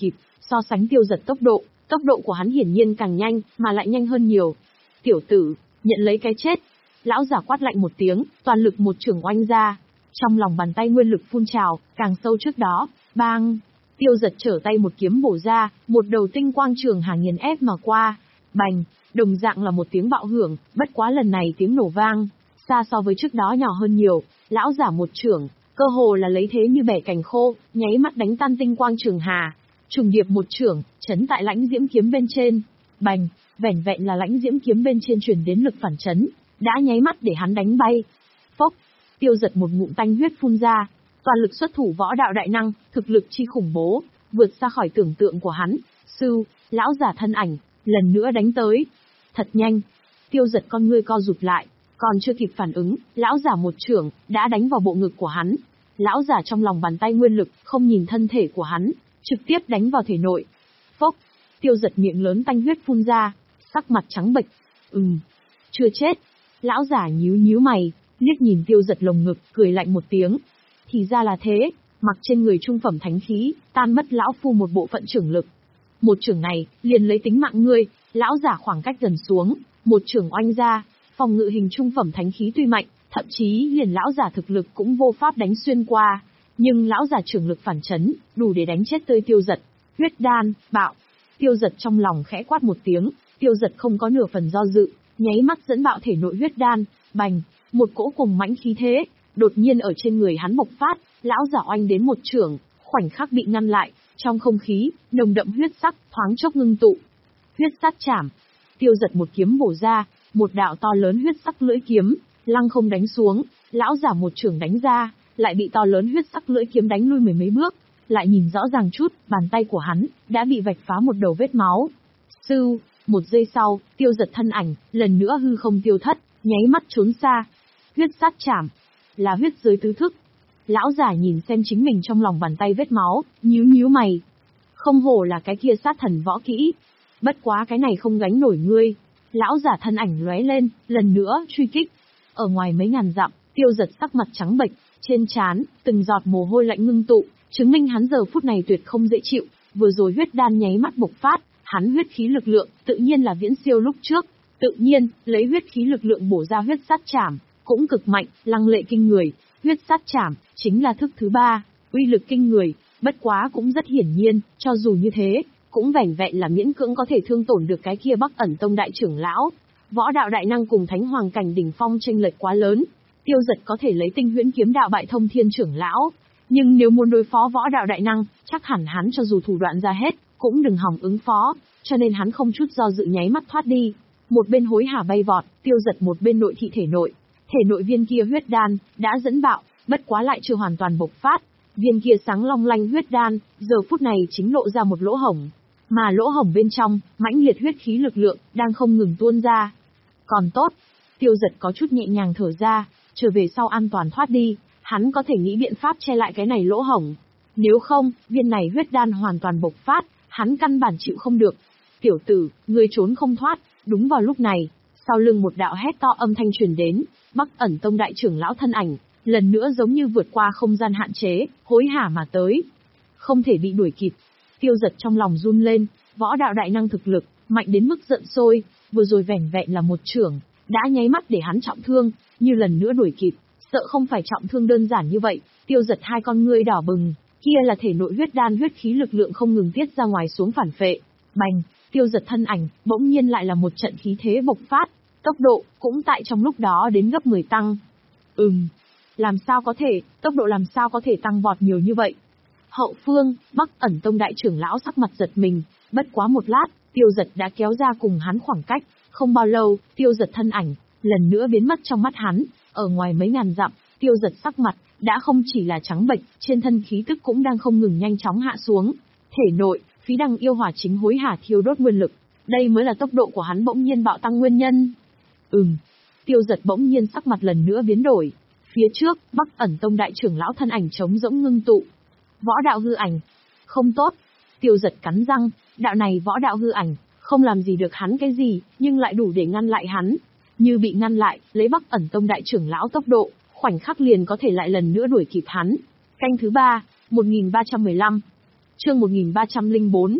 So sánh Tiêu Giật tốc độ, tốc độ của hắn hiển nhiên càng nhanh, mà lại nhanh hơn nhiều. Tiểu tử, nhận lấy cái chết. Lão giả quát lạnh một tiếng, toàn lực một chưởng oanh ra. Trong lòng bàn tay nguyên lực phun trào, càng sâu trước đó, bang. Tiêu Giật trở tay một kiếm bổ ra, một đầu tinh quang trường hà nghiền ép mà qua. Bành, đồng dạng là một tiếng bạo hưởng, bất quá lần này tiếng nổ vang, xa so với trước đó nhỏ hơn nhiều. Lão giả một chưởng, cơ hồ là lấy thế như bẻ cành khô, nháy mắt đánh tan tinh quang trường hà. Trùng điệp một chưởng, chấn tại lãnh diễm kiếm bên trên. Bành, vẻn vẹn là lãnh diễm kiếm bên trên truyền đến lực phản chấn, đã nháy mắt để hắn đánh bay. Phốc, Tiêu Giật một ngụm tanh huyết phun ra, toàn lực xuất thủ võ đạo đại năng, thực lực chi khủng bố, vượt xa khỏi tưởng tượng của hắn. Sư, lão giả thân ảnh, lần nữa đánh tới. Thật nhanh. Tiêu Giật con ngươi co rụt lại, còn chưa kịp phản ứng, lão giả một chưởng đã đánh vào bộ ngực của hắn. Lão giả trong lòng bàn tay nguyên lực, không nhìn thân thể của hắn, trực tiếp đánh vào thể nội. Phốc, Tiêu Giật miệng lớn tanh huyết phun ra, sắc mặt trắng bệch. Ừm, chưa chết. Lão giả nhíu nhíu mày, liếc nhìn Tiêu Giật lồng ngực, cười lạnh một tiếng. Thì ra là thế, mặc trên người trung phẩm thánh khí, tan mất lão phu một bộ phận trưởng lực. Một chưởng này, liền lấy tính mạng ngươi. Lão giả khoảng cách gần xuống, một chưởng oanh ra, phòng ngự hình trung phẩm thánh khí tuy mạnh, thậm chí liền lão giả thực lực cũng vô pháp đánh xuyên qua, nhưng lão giả trưởng lực phản chấn, đủ để đánh chết tươi Tiêu Giật. Huyết đan, bạo. Tiêu Giật trong lòng khẽ quát một tiếng, Tiêu Giật không có nửa phần do dự, nháy mắt dẫn bạo thể nội huyết đan, bành, một cỗ cùng mãnh khí thế, đột nhiên ở trên người hắn bộc phát, lão giả oanh đến một chưởng, khoảnh khắc bị ngăn lại, trong không khí, nồng đậm huyết sắc, thoáng chốc ngưng tụ. Huyết sát chảm. Tiêu Giật một kiếm bổ ra, một đạo to lớn huyết sắc lưỡi kiếm, lăng không đánh xuống, lão giả một chưởng đánh ra, lại bị to lớn huyết sắc lưỡi kiếm đánh lui mười mấy bước, lại nhìn rõ ràng chút, bàn tay của hắn đã bị vạch phá một đầu vết máu. Sư, một giây sau, Tiêu Giật thân ảnh lần nữa hư không tiêu thất, nháy mắt trốn xa. Huyết sát chảm, là huyết giới tứ thức. Lão giả nhìn xem chính mình trong lòng bàn tay vết máu, nhíu nhíu mày. Không hổ là cái kia sát thần võ kỹ, bất quá cái này không gánh nổi ngươi. Lão giả thân ảnh lóe lên, lần nữa truy kích. Ở ngoài mấy ngàn dặm, Tiêu Giật sắc mặt trắng bệch, trên trán từng giọt mồ hôi lạnh ngưng tụ, chứng minh hắn giờ phút này tuyệt không dễ chịu. Vừa rồi huyết đan nháy mắt bộc phát, hắn huyết khí lực lượng tự nhiên là viễn siêu lúc trước, tự nhiên lấy huyết khí lực lượng bổ ra huyết sát chảm, cũng cực mạnh, lăng lệ kinh người. Huyết sát chảm chính là thức thứ ba, uy lực kinh người, bất quá cũng rất hiển nhiên, cho dù như thế, cũng vẻn vẹn là miễn cưỡng có thể thương tổn được cái kia Bắc Ẩn Tông đại trưởng lão. Võ đạo đại năng cùng thánh hoàng cảnh đỉnh phong chênh lệch quá lớn, Tiêu Giật có thể lấy tinh huyễn kiếm đạo bại thông thiên trưởng lão, nhưng nếu muốn đối phó võ đạo đại năng, chắc hẳn hắn cho dù thủ đoạn ra hết, cũng đừng hòng ứng phó, cho nên hắn không chút do dự nháy mắt thoát đi. Một bên hối hả bay vọt, Tiêu Giật một bên nội thị thể nội, thể nội viên kia huyết đan đã dẫn bạo, bất quá lại chưa hoàn toàn bộc phát. Viên kia sáng long lanh huyết đan, giờ phút này chính lộ ra một lỗ hổng, mà lỗ hổng bên trong, mãnh liệt huyết khí lực lượng đang không ngừng tuôn ra. Còn tốt, Tiêu Giật có chút nhẹ nhàng thở ra, trở về sau an toàn thoát đi, hắn có thể nghĩ biện pháp che lại cái này lỗ hổng. Nếu không, viên này huyết đan hoàn toàn bộc phát, hắn căn bản chịu không được. Tiểu tử, ngươi trốn không thoát. Đúng vào lúc này, sau lưng một đạo hét to âm thanh truyền đến, Bắc Ẩn Tông đại trưởng lão thân ảnh, lần nữa giống như vượt qua không gian hạn chế, hối hả mà tới. Không thể bị đuổi kịp. Tiêu Giật trong lòng run lên, võ đạo đại năng thực lực, mạnh đến mức giận sôi, vừa rồi vẻn vẹn là một chưởng, đã nháy mắt để hắn trọng thương, như lần nữa đuổi kịp, sợ không phải trọng thương đơn giản như vậy. Tiêu Giật hai con ngươi đỏ bừng, kia là thể nội huyết đan huyết khí lực lượng không ngừng tiết ra ngoài xuống phản phệ. Bành, Tiêu Giật thân ảnh, bỗng nhiên lại là một trận khí thế bộc phát, tốc độ cũng tại trong lúc đó đến gấp mười tăng. Ừm, làm sao có thể, tốc độ làm sao có thể tăng vọt nhiều như vậy? Hậu phương, Bắc Ẩn Tông đại trưởng lão sắc mặt giật mình, bất quá một lát, Tiêu Giật đã kéo ra cùng hắn khoảng cách, không bao lâu, Tiêu Giật thân ảnh lần nữa biến mất trong mắt hắn, ở ngoài mấy ngàn dặm, Tiêu Giật sắc mặt đã không chỉ là trắng bệch, trên thân khí tức cũng đang không ngừng nhanh chóng hạ xuống. Thể nội, phí đăng yêu hỏa chính hối hả thiêu đốt nguyên lực, đây mới là tốc độ của hắn bỗng nhiên bạo tăng nguyên nhân. Ừm, Tiêu Giật bỗng nhiên sắc mặt lần nữa biến đổi. Phía trước, Bắc Ẩn Tông đại trưởng lão thân ảnh trống rỗng ngưng tụ. Võ đạo hư ảnh. Không tốt. Tiêu Giật cắn răng, đạo này võ đạo hư ảnh, không làm gì được hắn cái gì, nhưng lại đủ để ngăn lại hắn. Như bị ngăn lại, lấy Bắc Ẩn Tông đại trưởng lão tốc độ, khoảnh khắc liền có thể lại lần nữa đuổi kịp hắn. Canh thứ ba, một nghìn ba trăm mười lăm. Chương một nghìn ba trăm lẻ bốn,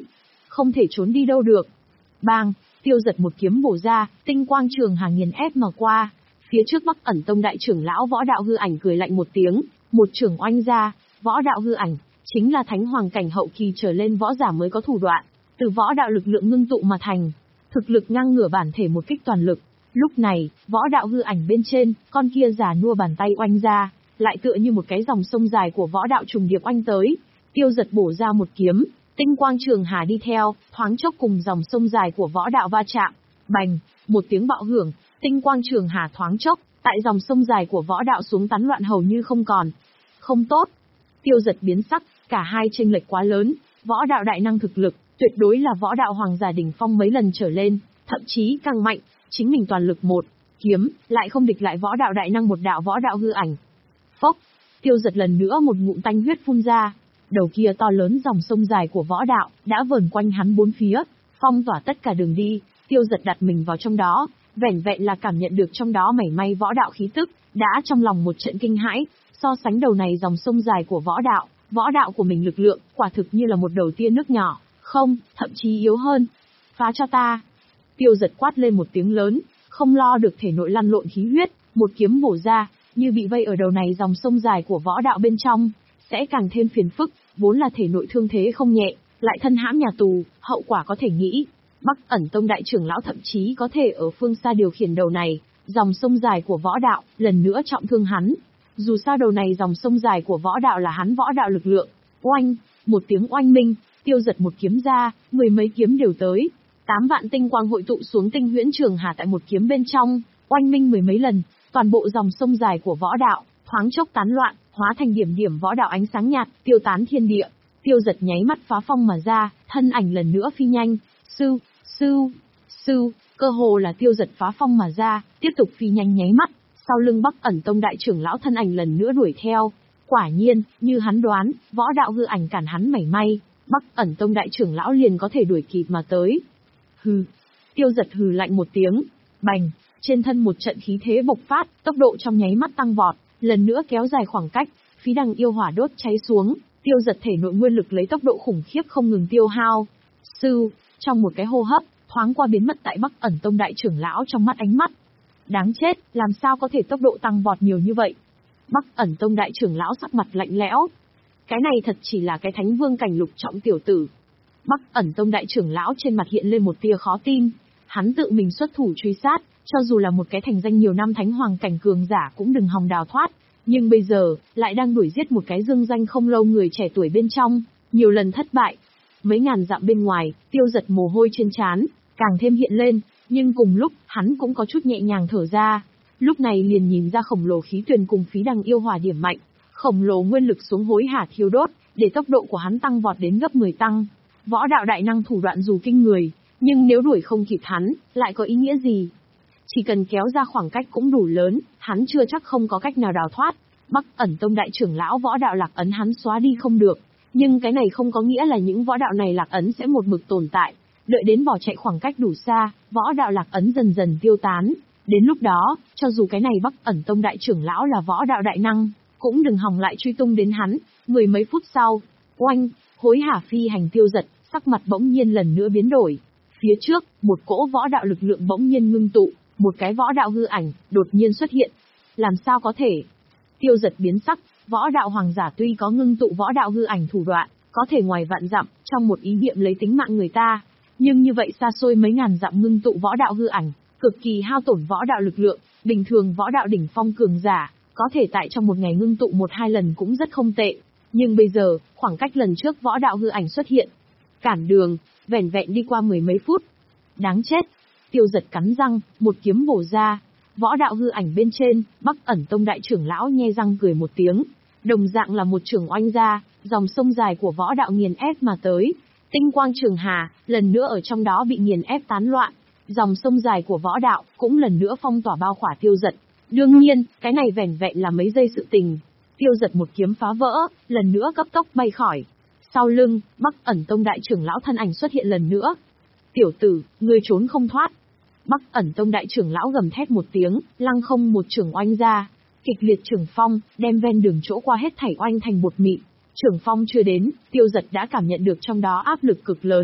không thể trốn đi đâu được. Bang, Tiêu Dật một kiếm bổ ra, tinh quang trường hà nghiền ép mà qua. Phía trước Bắc Ẩn Tông đại trưởng lão Võ Đạo Hư Ảnh cười lạnh một tiếng, một trường oanh ra. Võ Đạo Hư Ảnh chính là thánh hoàng cảnh hậu kỳ trở lên võ giả mới có thủ đoạn, từ võ đạo lực lượng ngưng tụ mà thành, thực lực ngang ngửa bản thể một kích toàn lực. Lúc này, Võ Đạo Hư Ảnh bên trên, con kia già nua bàn tay oanh ra, lại tựa như một cái dòng sông dài của võ đạo trùng điệp oanh tới. Tiêu Dật bổ ra một kiếm, tinh quang trường hà đi theo, thoáng chốc cùng dòng sông dài của võ đạo va chạm. Bành, một tiếng bạo hưởng, tinh quang trường hà thoáng chốc, tại dòng sông dài của võ đạo xuống tán loạn hầu như không còn. Không tốt. Tiêu Dật biến sắc, cả hai chênh lệch quá lớn, võ đạo đại năng thực lực, tuyệt đối là võ đạo hoàng giả đỉnh phong mấy lần trở lên, thậm chí càng mạnh, chính mình toàn lực một kiếm, lại không địch lại võ đạo đại năng một đạo Võ Đạo Hư Ảnh. Phốc, Tiêu Dật lần nữa một ngụm tanh huyết phun ra, đầu kia to lớn dòng sông dài của võ đạo đã vờn quanh hắn bốn phía, phong tỏa tất cả đường đi. Tiêu Dật đặt mình vào trong đó, vẻn vẹn là cảm nhận được trong đó mảy may võ đạo khí tức, đã trong lòng một trận kinh hãi. So sánh đầu này dòng sông dài của võ đạo, võ đạo của mình lực lượng, quả thực như là một đầu tia nước nhỏ, không, thậm chí yếu hơn. Phá cho ta! Tiêu Dật quát lên một tiếng lớn, không lo được thể nội lăn lộn khí huyết, một kiếm bổ ra, như bị vây ở đầu này dòng sông dài của võ đạo bên trong, sẽ càng thêm phiền phức, vốn là thể nội thương thế không nhẹ, lại thân hãm nhà tù, hậu quả có thể nghĩ. Bắc Ẩn Tông đại trưởng lão thậm chí có thể ở phương xa điều khiển đầu này, dòng sông dài của võ đạo, lần nữa trọng thương hắn. Dù sao đầu này dòng sông dài của võ đạo là hắn võ đạo lực lượng. Oanh, một tiếng oanh minh, Tiêu Dật một kiếm ra, mười mấy kiếm đều tới. Tám vạn tinh quang hội tụ xuống tinh huyễn trường hà tại một kiếm bên trong, oanh minh mười mấy lần, toàn bộ dòng sông dài của võ đạo, thoáng chốc tán loạn, hóa thành điểm điểm võ đạo ánh sáng nhạt, tiêu tán thiên địa. Tiêu Dật nháy mắt phá phong mà ra, thân ảnh lần nữa phi nhanh, sư, sư, sư, cơ hồ là Tiêu Dật phá phong mà ra, tiếp tục phi nhanh nháy mắt, sau lưng Bắc Ẩn Tông đại trưởng lão thân ảnh lần nữa đuổi theo. Quả nhiên, như hắn đoán, Võ Đạo Hư Ảnh cản hắn mảy may, Bắc Ẩn Tông đại trưởng lão liền có thể đuổi kịp mà tới. Hừ, Tiêu Dật hừ lạnh một tiếng, bành, trên thân một trận khí thế bộc phát, tốc độ trong nháy mắt tăng vọt, lần nữa kéo dài khoảng cách, phí đằng yêu hỏa đốt cháy xuống, Tiêu Dật thể nội nguyên lực lấy tốc độ khủng khiếp không ngừng tiêu hao. Sư, trong một cái hô hấp, thoáng qua biến mất tại Bắc Ẩn Tông đại trưởng lão trong mắt ánh mắt. Đáng chết, làm sao có thể tốc độ tăng vọt nhiều như vậy? Bắc Ẩn Tông đại trưởng lão sắc mặt lạnh lẽo. Cái này thật chỉ là cái thánh vương cảnh lục trọng tiểu tử. Bắc Ẩn Tông đại trưởng lão trên mặt hiện lên một tia khó tin, hắn tự mình xuất thủ truy sát, cho dù là một cái thành danh nhiều năm thánh hoàng cảnh cường giả cũng đừng hòng đào thoát, nhưng bây giờ, lại đang đuổi giết một cái dương danh không lâu người trẻ tuổi bên trong, nhiều lần thất bại. Mấy ngàn dặm bên ngoài, Tiêu Dật mồ hôi trên trán, càng thêm hiện lên, nhưng cùng lúc, hắn cũng có chút nhẹ nhàng thở ra. Lúc này liền nhìn ra khổng lồ khí tuyền cùng phí đằng yêu hỏa điểm mạnh, khổng lồ nguyên lực xuống hối hả thiêu đốt, để tốc độ của hắn tăng vọt đến gấp mười tăng. Võ đạo đại năng thủ đoạn dù kinh người, nhưng nếu đuổi không kịp hắn, lại có ý nghĩa gì? Chỉ cần kéo ra khoảng cách cũng đủ lớn, hắn chưa chắc không có cách nào đào thoát. Bắc Ẩn Tông đại trưởng lão võ đạo lạc ấn hắn xóa đi không được, nhưng cái này không có nghĩa là những võ đạo này lạc ấn sẽ một mực tồn tại. Đợi đến bỏ chạy khoảng cách đủ xa, võ đạo lạc ấn dần dần tiêu tán. Đến lúc đó, cho dù cái này Bắc Ẩn Tông đại trưởng lão là võ đạo đại năng, cũng đừng hòng lại truy tung đến hắn. Mười mấy phút sau, oanh, hối hả phi hành Tiêu Dật, sắc mặt bỗng nhiên lần nữa biến đổi. Phía trước, một cỗ võ đạo lực lượng bỗng nhiên ngưng tụ, một cái võ đạo hư ảnh, đột nhiên xuất hiện. Làm sao có thể? Tiêu Dật biến sắc, võ đạo hoàng giả tuy có ngưng tụ võ đạo hư ảnh thủ đoạn, có thể ngoài vạn dặm, trong một ý niệm lấy tính mạng người ta. Nhưng như vậy xa xôi mấy ngàn dặm ngưng tụ võ đạo hư ảnh, cực kỳ hao tổn võ đạo lực lượng, bình thường võ đạo đỉnh phong cường giả, có thể tại trong một ngày ngưng tụ một hai lần cũng rất không tệ. Nhưng bây giờ, khoảng cách lần trước võ đạo hư ảnh xuất hiện, cản đường, vẻn vẹn đi qua mười mấy phút. Đáng chết! Tiêu Dật cắn răng, một kiếm bổ ra. Võ đạo hư ảnh bên trên, Bắc Ẩn Tông đại trưởng lão nhe răng cười một tiếng. Đồng dạng là một trường oanh ra, dòng sông dài của võ đạo nghiền ép mà tới. Tinh quang trường hà, lần nữa ở trong đó bị nghiền ép tán loạn. Dòng sông dài của võ đạo, cũng lần nữa phong tỏa bao khỏa Tiêu Dật. Đương nhiên, cái này vẻn vẹn là mấy giây sự tình. Tiêu Dật một kiếm phá vỡ, lần nữa cấp tốc bay khỏi. Sau lưng, Bắc Ẩn Tông đại trưởng lão thân ảnh xuất hiện lần nữa. Tiểu tử, ngươi trốn không thoát. Bắc Ẩn Tông đại trưởng lão gầm thét một tiếng, lăng không một trường oanh ra. Kịch liệt trường phong, đem ven đường chỗ qua hết thảy oanh thành bột mịn. Trường phong chưa đến, Tiêu Dật đã cảm nhận được trong đó áp lực cực lớn.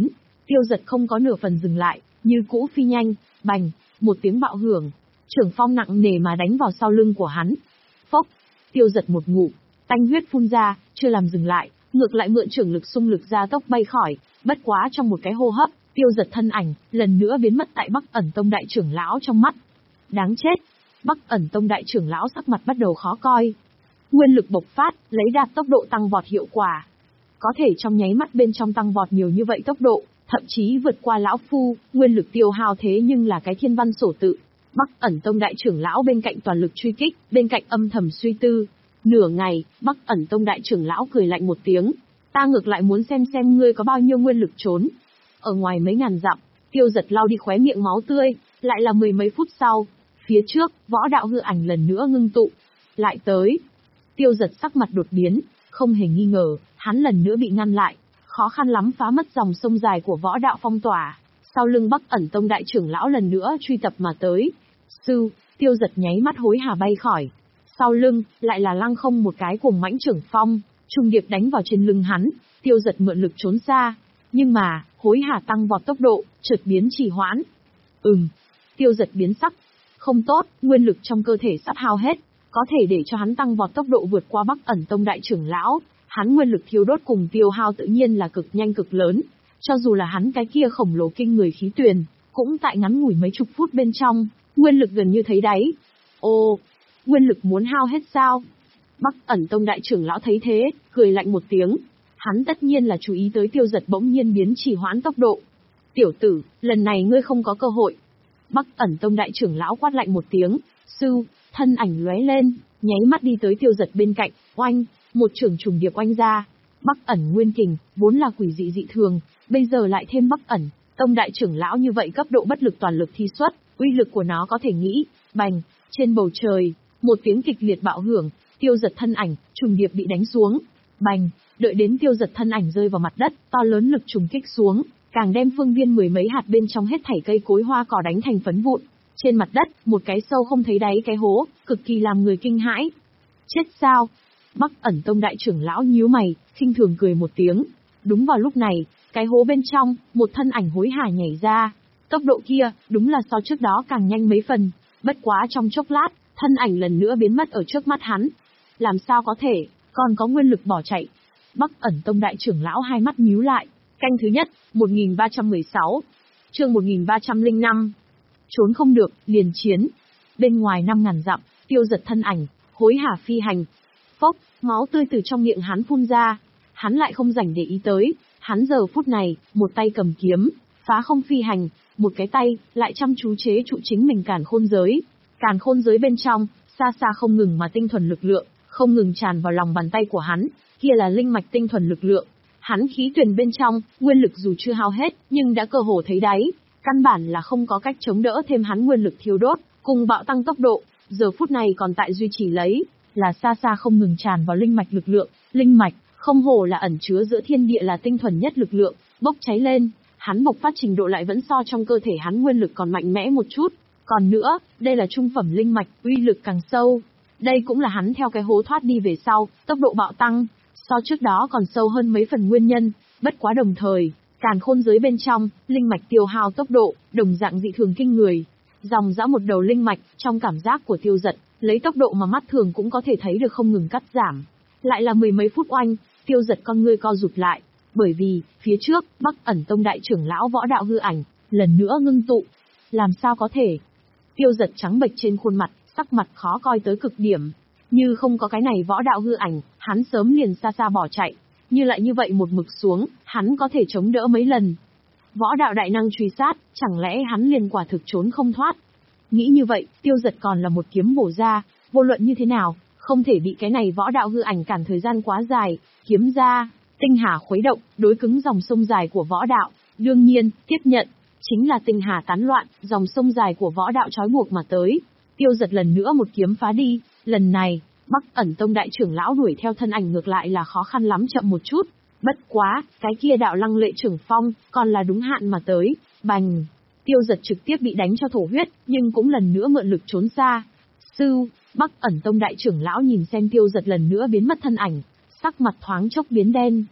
Tiêu Dật không có nửa phần dừng lại, như cũ phi nhanh, bành, một tiếng bạo hưởng, trưởng phong nặng nề mà đánh vào sau lưng của hắn. Phốc, Tiêu Dật một ngụm, tanh huyết phun ra, chưa làm dừng lại, ngược lại mượn trưởng lực xung lực ra tốc bay khỏi, bất quá trong một cái hô hấp, Tiêu Dật thân ảnh lần nữa biến mất tại Bắc Ẩn Tông đại trưởng lão trong mắt. Đáng chết! Bắc Ẩn Tông đại trưởng lão sắc mặt bắt đầu khó coi. Nguyên lực bộc phát, lấy đạt tốc độ tăng vọt hiệu quả. Có thể trong nháy mắt bên trong tăng vọt nhiều như vậy tốc độ, thậm chí vượt qua lão phu, nguyên lực tiêu hao thế nhưng là cái thiên văn sổ tự. Bắc Ẩn Tông đại trưởng lão bên cạnh toàn lực truy kích, bên cạnh âm thầm suy tư. Nửa ngày, Bắc Ẩn Tông đại trưởng lão cười lạnh một tiếng. Ta ngược lại muốn xem xem ngươi có bao nhiêu nguyên lực trốn. Ở ngoài mấy ngàn dặm, Tiêu Dật lau đi khóe miệng máu tươi, lại là mười mấy phút sau. Phía trước, võ đạo hư ảnh lần nữa ngưng tụ. Lại tới. Tiêu Dật sắc mặt đột biến, không hề nghi ngờ, hắn lần nữa bị ngăn lại. Khó khăn lắm phá mất dòng sông dài của võ đạo phong tỏa. Sau lưng Bắc Ẩn Tông đại trưởng lão lần nữa truy tập mà tới. Sư, Tiêu Dật nháy mắt hối hả bay khỏi. Sau lưng, lại là lăng không một cái cùng mãnh trưởng phong, trùng điệp đánh vào trên lưng hắn. Tiêu Dật mượn lực trốn xa. Nhưng mà, hối hả tăng vọt tốc độ, chợt biến trì hoãn. Ừm, Tiêu Dật biến sắc. Không tốt, nguyên lực trong cơ thể sắp hao hết, có thể để cho hắn tăng vọt tốc độ vượt qua Bắc Ẩn Tông đại trưởng lão, hắn nguyên lực thiêu đốt cùng tiêu hao tự nhiên là cực nhanh cực lớn, cho dù là hắn cái kia khổng lồ kinh người khí tuyền, cũng tại ngắn ngủi mấy chục phút bên trong, nguyên lực gần như thấy đáy. Ô, nguyên lực muốn hao hết sao? Bắc Ẩn Tông đại trưởng lão thấy thế, cười lạnh một tiếng, hắn tất nhiên là chú ý tới Tiêu Dật bỗng nhiên biến trì hoãn tốc độ. Tiểu tử, lần này ngươi không có cơ hội. Bắc Ẩn Tông đại trưởng lão quát lạnh một tiếng, sư, thân ảnh lóe lên, nháy mắt đi tới Tiêu Dật bên cạnh, oanh, một trưởng trùng điệp oanh ra. Bắc Ẩn Nguyên Kình, vốn là quỷ dị dị thường, bây giờ lại thêm Bắc Ẩn Tông đại trưởng lão như vậy cấp độ bất lực toàn lực thi xuất, uy lực của nó có thể nghĩ, bành, trên bầu trời, một tiếng kịch liệt bạo hưởng, Tiêu Dật thân ảnh trùng điệp bị đánh xuống, bành, đợi đến Tiêu Dật thân ảnh rơi vào mặt đất, to lớn lực trùng kích xuống, càng đem phương viên mười mấy hạt bên trong hết thảy cây cối hoa cỏ đánh thành phấn vụn. Trên mặt đất, một cái sâu không thấy đáy cái hố, cực kỳ làm người kinh hãi. Chết sao? Bắc Ẩn Tông đại trưởng lão nhíu mày, khinh thường cười một tiếng. Đúng vào lúc này, cái hố bên trong, một thân ảnh hối hả nhảy ra. Tốc độ kia, đúng là so trước đó càng nhanh mấy phần. Bất quá trong chốc lát, thân ảnh lần nữa biến mất ở trước mắt hắn. Làm sao có thể, còn có nguyên lực bỏ chạy. Bắc Ẩn Tông đại trưởng lão hai mắt nhíu lại. Canh thứ nhất, một nghìn ba trăm mười sáu. Chương một nghìn ba trăm lẻ năm. Trốn không được, liền chiến. Bên ngoài năm ngàn dặm, Tiêu Dật thân ảnh, hối hả phi hành. Phốc, máu tươi từ trong miệng hắn phun ra. Hắn lại không rảnh để ý tới. Hắn giờ phút này, một tay cầm kiếm, phá không phi hành, một cái tay, lại chăm chú chế trụ chính mình càn khôn giới. Càn khôn giới bên trong, xa xa không ngừng mà tinh thuần lực lượng, không ngừng tràn vào lòng bàn tay của hắn. Kia là linh mạch tinh thuần lực lượng. Hắn khí tuyền bên trong, nguyên lực dù chưa hao hết, nhưng đã cơ hồ thấy đáy. Căn bản là không có cách chống đỡ thêm hắn nguyên lực thiêu đốt, cùng bạo tăng tốc độ, giờ phút này còn tại duy trì lấy, là xa xa không ngừng tràn vào linh mạch lực lượng, linh mạch, không hổ là ẩn chứa giữa thiên địa là tinh thuần nhất lực lượng, bốc cháy lên, hắn bộc phát trình độ lại vẫn so trong cơ thể hắn nguyên lực còn mạnh mẽ một chút, còn nữa, đây là trung phẩm linh mạch, uy lực càng sâu, đây cũng là hắn theo cái hố thoát đi về sau, tốc độ bạo tăng, so trước đó còn sâu hơn mấy phần nguyên nhân, bất quá đồng thời. Càn khôn giới bên trong, linh mạch tiêu hao tốc độ, đồng dạng dị thường kinh người. Dòng dã một đầu linh mạch, trong cảm giác của Tiêu Dật, lấy tốc độ mà mắt thường cũng có thể thấy được không ngừng cắt giảm. Lại là mười mấy phút oanh, Tiêu Dật con ngươi co rụt lại, bởi vì, phía trước, Bắc Ẩn Tông đại trưởng lão võ đạo hư ảnh, lần nữa ngưng tụ. Làm sao có thể? Tiêu Dật trắng bệch trên khuôn mặt, sắc mặt khó coi tới cực điểm. Như không có cái này võ đạo hư ảnh, hắn sớm liền xa xa bỏ chạy. Như lại như vậy một mực xuống, hắn có thể chống đỡ mấy lần. Võ đạo đại năng truy sát, chẳng lẽ hắn liền quả thực trốn không thoát. Nghĩ như vậy, Tiêu Dật còn là một kiếm bổ ra, vô luận như thế nào, không thể bị cái này võ đạo hư ảnh cản thời gian quá dài, kiếm ra, tinh hà khuấy động, đối cứng dòng sông dài của võ đạo, đương nhiên, tiếp nhận, chính là tinh hà tán loạn, dòng sông dài của võ đạo trói buộc mà tới. Tiêu Dật lần nữa một kiếm phá đi, lần này, Bắc Ẩn Tông đại trưởng lão đuổi theo thân ảnh ngược lại là khó khăn lắm chậm một chút. Bất quá, cái kia đạo lăng lệ trưởng phong, còn là đúng hạn mà tới, bành. Tiêu Dật trực tiếp bị đánh cho thổ huyết, nhưng cũng lần nữa mượn lực trốn xa. Sư, Bắc Ẩn Tông đại trưởng lão nhìn xem Tiêu Dật lần nữa biến mất thân ảnh, sắc mặt thoáng chốc biến đen.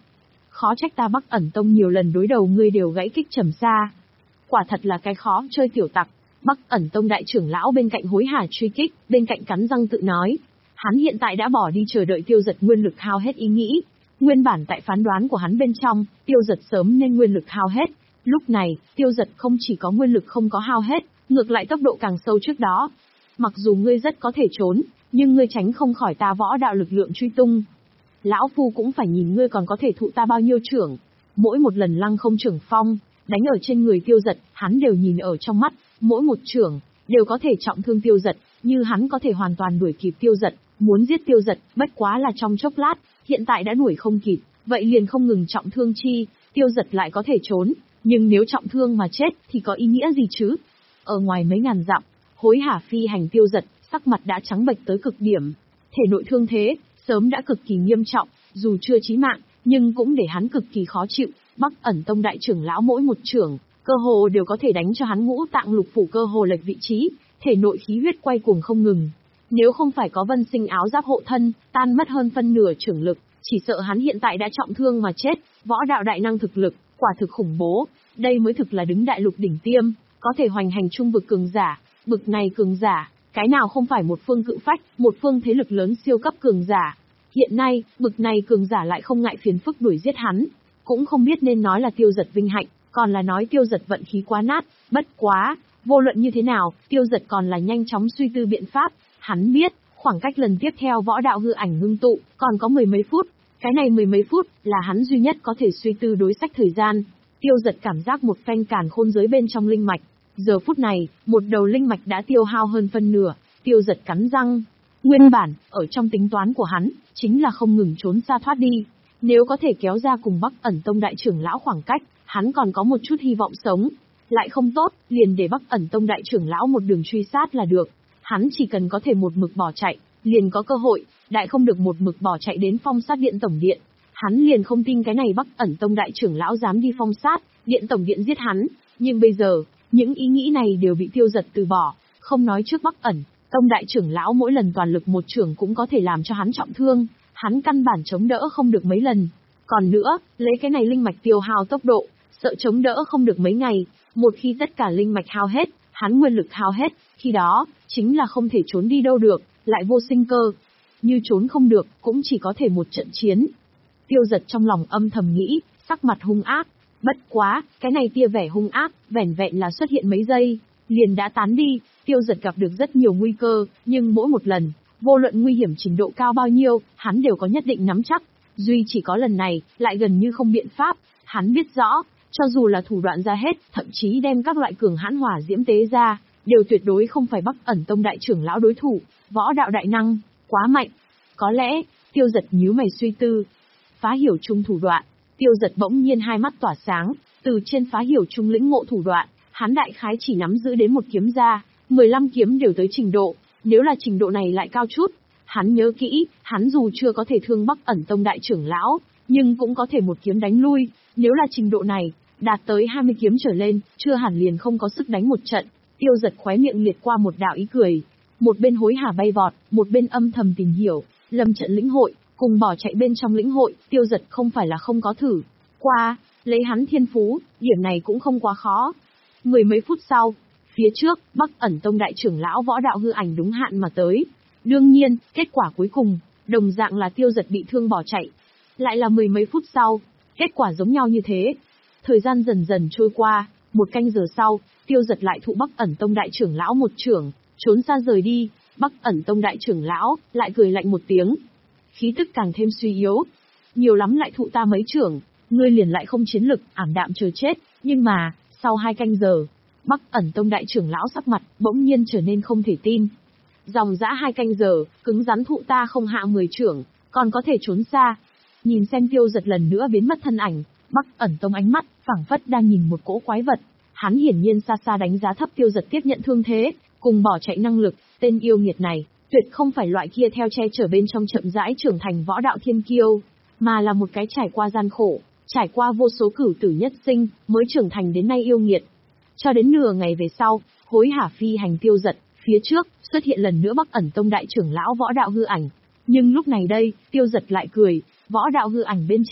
khó trách ta Bắc Ẩn Tông nhiều lần đối đầu ngươi đều gãy kích trầm xa. Quả thật là cái khó chơi tiểu tặc. Bắc Ẩn Tông đại trưởng lão bên cạnh hối hả truy kích, bên cạnh cắn răng tự nói. Hắn hiện tại đã bỏ đi chờ đợi Tiêu Dật nguyên lực hao hết ý nghĩ. Nguyên bản tại phán đoán của hắn bên trong, Tiêu Dật sớm nên nguyên lực hao hết. Lúc này, Tiêu Dật không chỉ có nguyên lực không có hao hết, ngược lại tốc độ càng sâu trước đó. Mặc dù ngươi rất có thể trốn, nhưng ngươi tránh không khỏi ta võ đạo lực lượng truy tung. Lão Phu cũng phải nhìn ngươi còn có thể thụ ta bao nhiêu trưởng. Mỗi một lần lăng không trưởng phong, đánh ở trên người Tiêu Dật, hắn đều nhìn ở trong mắt, mỗi một trưởng, đều có thể trọng thương Tiêu Dật, như hắn có thể hoàn toàn đuổi kịp Tiêu Dật, muốn giết Tiêu Dật, bất quá là trong chốc lát, hiện tại đã đuổi không kịp, vậy liền không ngừng trọng thương chi, Tiêu Dật lại có thể trốn, nhưng nếu trọng thương mà chết thì có ý nghĩa gì chứ? Ở ngoài mấy ngàn dặm, hối hả phi hành Tiêu Dật, sắc mặt đã trắng bệch tới cực điểm, thể nội thương thế sớm đã cực kỳ nghiêm trọng, dù chưa chí mạng, nhưng cũng để hắn cực kỳ khó chịu. Bắc Ẩn Tông đại trưởng lão mỗi một trưởng, cơ hồ đều có thể đánh cho hắn ngũ tạng lục phủ cơ hồ lệch vị trí, thể nội khí huyết quay cuồng không ngừng. Nếu không phải có vân sinh áo giáp hộ thân, tan mất hơn phân nửa trưởng lực, chỉ sợ hắn hiện tại đã trọng thương mà chết. Võ đạo đại năng thực lực, quả thực khủng bố, đây mới thực là đứng đại lục đỉnh tiêm, có thể hoành hành trung vực cường giả, bực này cường giả, cái nào không phải một phương cự phách, một phương thế lực lớn siêu cấp cường giả. Hiện nay, bực này cường giả lại không ngại phiền phức đuổi giết hắn, cũng không biết nên nói là Tiêu Dật vinh hạnh, còn là nói Tiêu Dật vận khí quá nát, bất quá, vô luận như thế nào, Tiêu Dật còn là nhanh chóng suy tư biện pháp, hắn biết, khoảng cách lần tiếp theo võ đạo hư ảnh ngưng tụ, còn có mười mấy phút, cái này mười mấy phút, là hắn duy nhất có thể suy tư đối sách thời gian. Tiêu Dật cảm giác một phen càn khôn giới bên trong linh mạch, giờ phút này, một đầu linh mạch đã tiêu hao hơn phân nửa, Tiêu Dật cắn răng. Nguyên bản, ở trong tính toán của hắn, chính là không ngừng trốn xa thoát đi. Nếu có thể kéo ra cùng Bắc Ẩn Tông đại trưởng lão khoảng cách, hắn còn có một chút hy vọng sống. Lại không tốt, liền để Bắc Ẩn Tông đại trưởng lão một đường truy sát là được. Hắn chỉ cần có thể một mực bỏ chạy, liền có cơ hội, đại không được một mực bỏ chạy đến phong sát điện tổng điện. Hắn liền không tin cái này Bắc Ẩn Tông đại trưởng lão dám đi phong sát, điện tổng điện giết hắn. Nhưng bây giờ, những ý nghĩ này đều bị Tiêu Dật từ bỏ, không nói trước Bắc Ẩn Tông đại trưởng lão mỗi lần toàn lực một trưởng cũng có thể làm cho hắn trọng thương, hắn căn bản chống đỡ không được mấy lần. Còn nữa, lấy cái này linh mạch tiêu hao tốc độ, sợ chống đỡ không được mấy ngày, một khi tất cả linh mạch hao hết, hắn nguyên lực hao hết, khi đó, chính là không thể trốn đi đâu được, lại vô sinh cơ. Như trốn không được, cũng chỉ có thể một trận chiến. Tiêu Dật trong lòng âm thầm nghĩ, sắc mặt hung ác. Bất quá, cái này tia vẻ hung ác, vẻn vẹn là xuất hiện mấy giây, liền đã tán đi. Tiêu Dật gặp được rất nhiều nguy cơ, nhưng mỗi một lần, vô luận nguy hiểm trình độ cao bao nhiêu, hắn đều có nhất định nắm chắc. Duy chỉ có lần này, lại gần như không biện pháp. Hắn biết rõ, cho dù là thủ đoạn ra hết, thậm chí đem các loại cường hãn hỏa diễm tế ra, đều tuyệt đối không phải Bắc Ẩn Tông đại trưởng lão đối thủ. Võ đạo đại năng, quá mạnh. Có lẽ, Tiêu Dật nhíu mày suy tư. Phá hiểu chung thủ đoạn. Tiêu Dật bỗng nhiên hai mắt tỏa sáng, từ trên phá hiểu chung lĩnh ngộ thủ đoạn, hắn đại khái chỉ nắm giữ đến một kiếm ra, mười lăm kiếm đều tới trình độ, nếu là trình độ này lại cao chút. Hắn nhớ kỹ, hắn dù chưa có thể thương Bắc Ẩn Tông đại trưởng lão, nhưng cũng có thể một kiếm đánh lui, nếu là trình độ này, đạt tới hai mươi kiếm trở lên, chưa hẳn liền không có sức đánh một trận. Tiêu Dật khóe miệng liệt qua một đạo ý cười, một bên hối hả bay vọt, một bên âm thầm tìm hiểu, lâm trận lĩnh hội, cùng bỏ chạy bên trong lĩnh hội, Tiêu Dật không phải là không có thử qua, lấy hắn thiên phú, điểm này cũng không quá khó. Mười mấy phút sau, phía trước, Bắc Ẩn Tông đại trưởng lão võ đạo hư ảnh đúng hạn mà tới. Đương nhiên, kết quả cuối cùng, đồng dạng là Tiêu Dật bị thương bỏ chạy. Lại là mười mấy phút sau, kết quả giống nhau như thế. Thời gian dần dần trôi qua, một canh giờ sau, Tiêu Dật lại thụ Bắc Ẩn Tông đại trưởng lão một trưởng, trốn xa rời đi. Bắc Ẩn Tông đại trưởng lão lại cười lạnh một tiếng, khí tức càng thêm suy yếu. Nhiều lắm lại thụ ta mấy trưởng, ngươi liền lại không chiến lực, ảm đạm chờ chết. Nhưng mà, sau hai canh giờ, Bắc Ẩn Tông đại trưởng lão sắc mặt bỗng nhiên trở nên không thể tin. Dòng dã hai canh giờ, cứng rắn thụ ta không hạ mười trưởng, còn có thể trốn xa. Nhìn xem Tiêu Dật lần nữa biến mất thân ảnh, Bắc Ẩn Tông ánh mắt phảng phất đang nhìn một cỗ quái vật. Hắn hiển nhiên xa xa đánh giá thấp Tiêu Dật tiếp nhận thương thế, cùng bỏ chạy năng lực. Tên yêu nghiệt này, tuyệt không phải loại kia theo che chở bên trong chậm rãi trưởng thành võ đạo thiên kiêu, mà là một cái trải qua gian khổ, trải qua vô số cửu tử nhất sinh, mới trưởng thành đến nay yêu nghiệt. Cho đến nửa ngày về sau, hối hả phi hành Tiêu Dật, phía trước, xuất hiện lần nữa Bắc Ẩn Tông đại trưởng lão võ đạo hư ảnh. Nhưng lúc này đây, Tiêu Dật lại cười, võ đạo hư ảnh bên trên,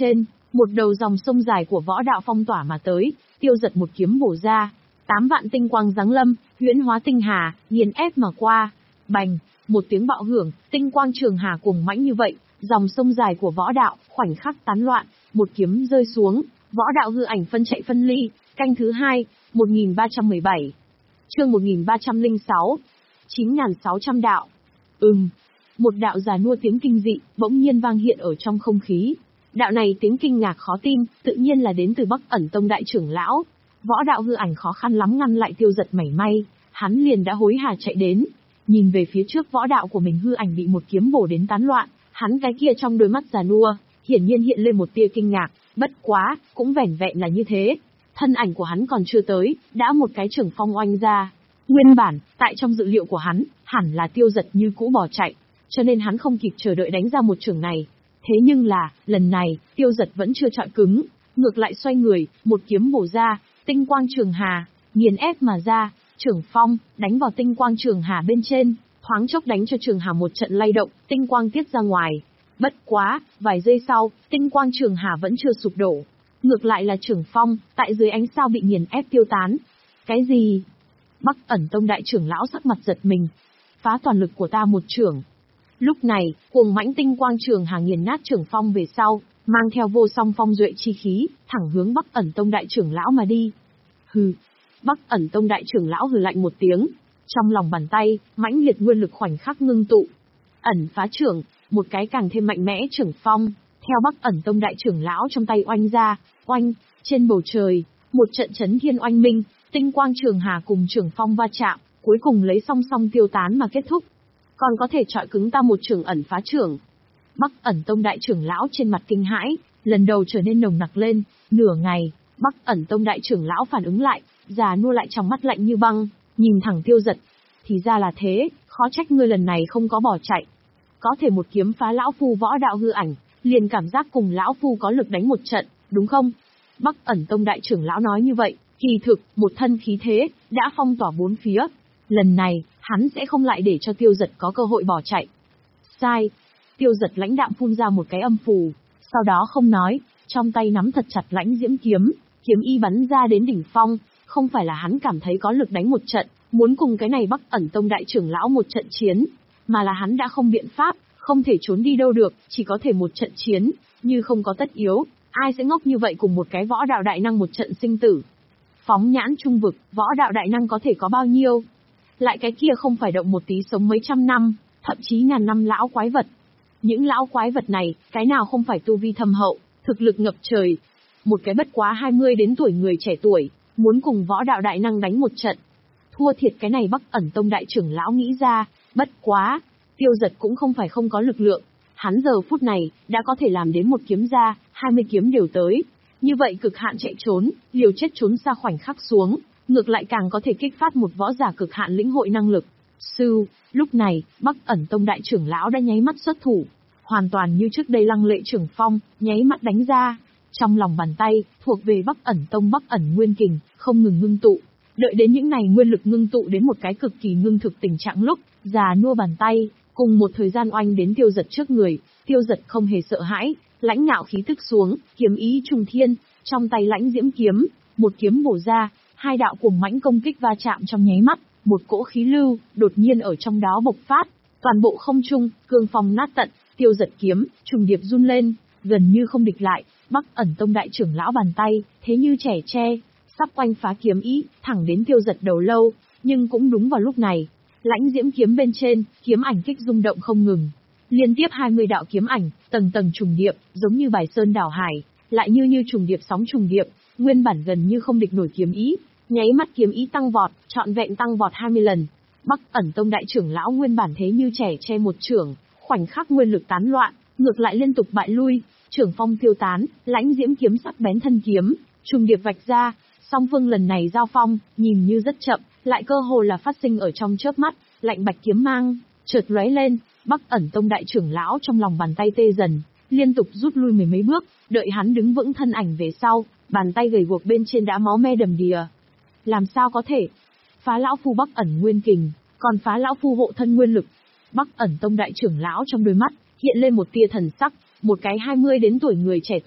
Một đầu dòng sông dài của võ đạo phong tỏa mà tới, Tiêu Dật một kiếm bổ ra, tám vạn tinh quang giáng lâm, huyễn hóa tinh hà, nghiền ép mà qua. Bành, một tiếng bạo hưởng, tinh quang trường hà cuồng mãnh như vậy, dòng sông dài của võ đạo khoảnh khắc tán loạn, một kiếm rơi xuống, võ đạo hư ảnh phân chạy phân ly. Canh thứ hai, một nghìn ba trăm mười bảy. Chương một nghìn ba trăm lẻ sáu. chín nghìn sáu trăm đạo. Ừm. Một đạo già nua tiếng kinh dị bỗng nhiên vang hiện ở trong không khí. Đạo này tiếng kinh ngạc khó tin, tự nhiên là đến từ Bắc Ẩn Tông đại trưởng lão. Võ đạo hư ảnh khó khăn lắm ngăn lại Tiêu Dật mảy may, hắn liền đã hối hả chạy đến, nhìn về phía trước võ đạo của mình hư ảnh bị một kiếm bổ đến tán loạn, hắn cái kia trong đôi mắt già nua, hiển nhiên hiện lên một tia kinh ngạc, bất quá, cũng vẻn vẹn là như thế. Thân ảnh của hắn còn chưa tới, đã một cái trưởng phong oanh ra. Nguyên bản, tại trong dự liệu của hắn, hẳn là Tiêu Dật như cũ bỏ chạy, cho nên hắn không kịp chờ đợi đánh ra một chưởng này. Thế nhưng là, lần này, Tiêu Dật vẫn chưa chọi cứng, ngược lại xoay người, một kiếm bổ ra, tinh quang trường hà, nghiền ép mà ra, trưởng phong, đánh vào tinh quang trường hà bên trên, thoáng chốc đánh cho trường hà một trận lay động, tinh quang tiết ra ngoài. Bất quá, vài giây sau, tinh quang trường hà vẫn chưa sụp đổ. Ngược lại là trưởng phong, tại dưới ánh sao bị nghiền ép tiêu tán. Cái gì? Bắc Ẩn Tông đại trưởng lão sắc mặt giật mình. Phá toàn lực của ta một trưởng. Lúc này, cuồng mãnh tinh quang trường hà nghiền nát trưởng phong về sau, mang theo vô song phong duệ chi khí, thẳng hướng Bắc Ẩn Tông đại trưởng lão mà đi. Hừ. Bắc Ẩn Tông đại trưởng lão hừ lạnh một tiếng. Trong lòng bàn tay, mãnh liệt nguyên lực khoảnh khắc ngưng tụ. Ẩn phá trưởng, một cái càng thêm mạnh mẽ trưởng phong, theo Bắc Ẩn Tông đại trưởng lão trong tay oanh ra, oanh, trên bầu trời, một trận chấn thiên oanh minh, tinh quang trường hà cùng trưởng phong va chạm, cuối cùng lấy song song tiêu tán mà kết thúc. Còn có thể chọi cứng ta một trưởng ẩn phá trưởng. Bắc Ẩn Tông đại trưởng lão trên mặt kinh hãi, lần đầu trở nên nồng nặc lên, nửa ngày, Bắc Ẩn Tông đại trưởng lão phản ứng lại, già nua lại trong mắt lạnh như băng, nhìn thẳng Tiêu Dật. Thì ra là thế, khó trách ngươi lần này không có bỏ chạy. Có thể một kiếm phá lão phu võ đạo hư ảnh, liền cảm giác cùng lão phu có lực đánh một trận, đúng không? Bắc Ẩn Tông đại trưởng lão nói như vậy, kỳ thực, một thân khí thế, đã phong tỏa bốn phía. Lần này, hắn sẽ không lại để cho Tiêu Dật có cơ hội bỏ chạy. Sai. Tiêu Dật lãnh đạm phun ra một cái âm phù, sau đó không nói, trong tay nắm thật chặt lãnh diễm kiếm, kiếm y bắn ra đến đỉnh phong, không phải là hắn cảm thấy có lực đánh một trận, muốn cùng cái này Bắc Ẩn Tông đại trưởng lão một trận chiến, mà là hắn đã không biện pháp, không thể trốn đi đâu được, chỉ có thể một trận chiến, như không có tất yếu, ai sẽ ngốc như vậy cùng một cái võ đạo đại năng một trận sinh tử. Phóng nhãn trung vực, võ đạo đại năng có thể có bao nhiêu? Lại cái kia không phải động một tí sống mấy trăm năm, thậm chí ngàn năm lão quái vật. Những lão quái vật này, cái nào không phải tu vi thâm hậu, thực lực ngập trời. Một cái bất quá hai mươi đến tuổi người trẻ tuổi, muốn cùng võ đạo đại năng đánh một trận. Thua thiệt cái này Bắc Ẩn Tông đại trưởng lão nghĩ ra, bất quá, Tiêu Dật cũng không phải không có lực lượng. Hắn giờ phút này, đã có thể làm đến một kiếm ra, hai mươi kiếm đều tới. Như vậy cực hạn chạy trốn, liều chết trốn xa khoảnh khắc xuống, ngược lại càng có thể kích phát một võ giả cực hạn lĩnh hội năng lực. Sư, lúc này, Bắc Ẩn Tông đại trưởng lão đã nháy mắt xuất thủ. Hoàn toàn như trước đây lăng lệ trưởng phong, nháy mắt đánh ra. Trong lòng bàn tay, thuộc về Bắc Ẩn Tông Bắc Ẩn Nguyên Kình, không ngừng ngưng tụ. Đợi đến những này nguyên lực ngưng tụ đến một cái cực kỳ ngưng thực tình trạng lúc, già nua bàn tay, cùng một thời gian oanh đến Tiêu Dật trước người, Tiêu Dật không hề sợ hãi, lãnh ngạo khí tức xuống, kiếm ý trùng thiên, trong tay lãnh diễm kiếm, một kiếm bổ ra, hai đạo cuồng mãnh công kích va chạm trong nháy mắt, một cỗ khí lưu đột nhiên ở trong đó bộc phát, toàn bộ không trung, cương phong nát tận, Tiêu Dật kiếm trùng điệp run lên, gần như không địch lại, Bắc Ẩn Tông đại trưởng lão bàn tay, thế như trẻ tre, sắp quanh phá kiếm ý, thẳng đến Tiêu Dật đầu lâu, nhưng cũng đúng vào lúc này, lãnh diễm kiếm bên trên, kiếm ảnh kích rung động không ngừng. Liên tiếp hai mươi đạo kiếm ảnh, tầng tầng trùng điệp, giống như bài sơn đảo hải, lại như như trùng điệp sóng trùng điệp, nguyên bản gần như không địch nổi kiếm ý, nháy mắt kiếm ý tăng vọt, trọn vẹn tăng vọt hai mươi lần. Bắc Ẩn Tông đại trưởng lão nguyên bản thế như trẻ che một trưởng, khoảnh khắc nguyên lực tán loạn, ngược lại liên tục bại lui, trưởng phong tiêu tán, lãnh diễm kiếm sắc bén thân kiếm, trùng điệp vạch ra, song phương lần này giao phong, nhìn như rất chậm, lại cơ hồ là phát sinh ở trong chớp mắt, lạnh bạch kiếm mang, chợt lóe lên, Bắc Ẩn Tông đại trưởng lão trong lòng bàn tay tê dần, liên tục rút lui mười mấy bước, đợi hắn đứng vững thân ảnh về sau, bàn tay gầy guộc bên trên đã máu me đầm đìa. Làm sao có thể? Phá lão phu Bắc Ẩn Nguyên Kình, còn phá lão phu hộ thân nguyên lực. Bắc Ẩn Tông đại trưởng lão trong đôi mắt hiện lên một tia thần sắc, một cái hai mươi đến tuổi người trẻ tuổi,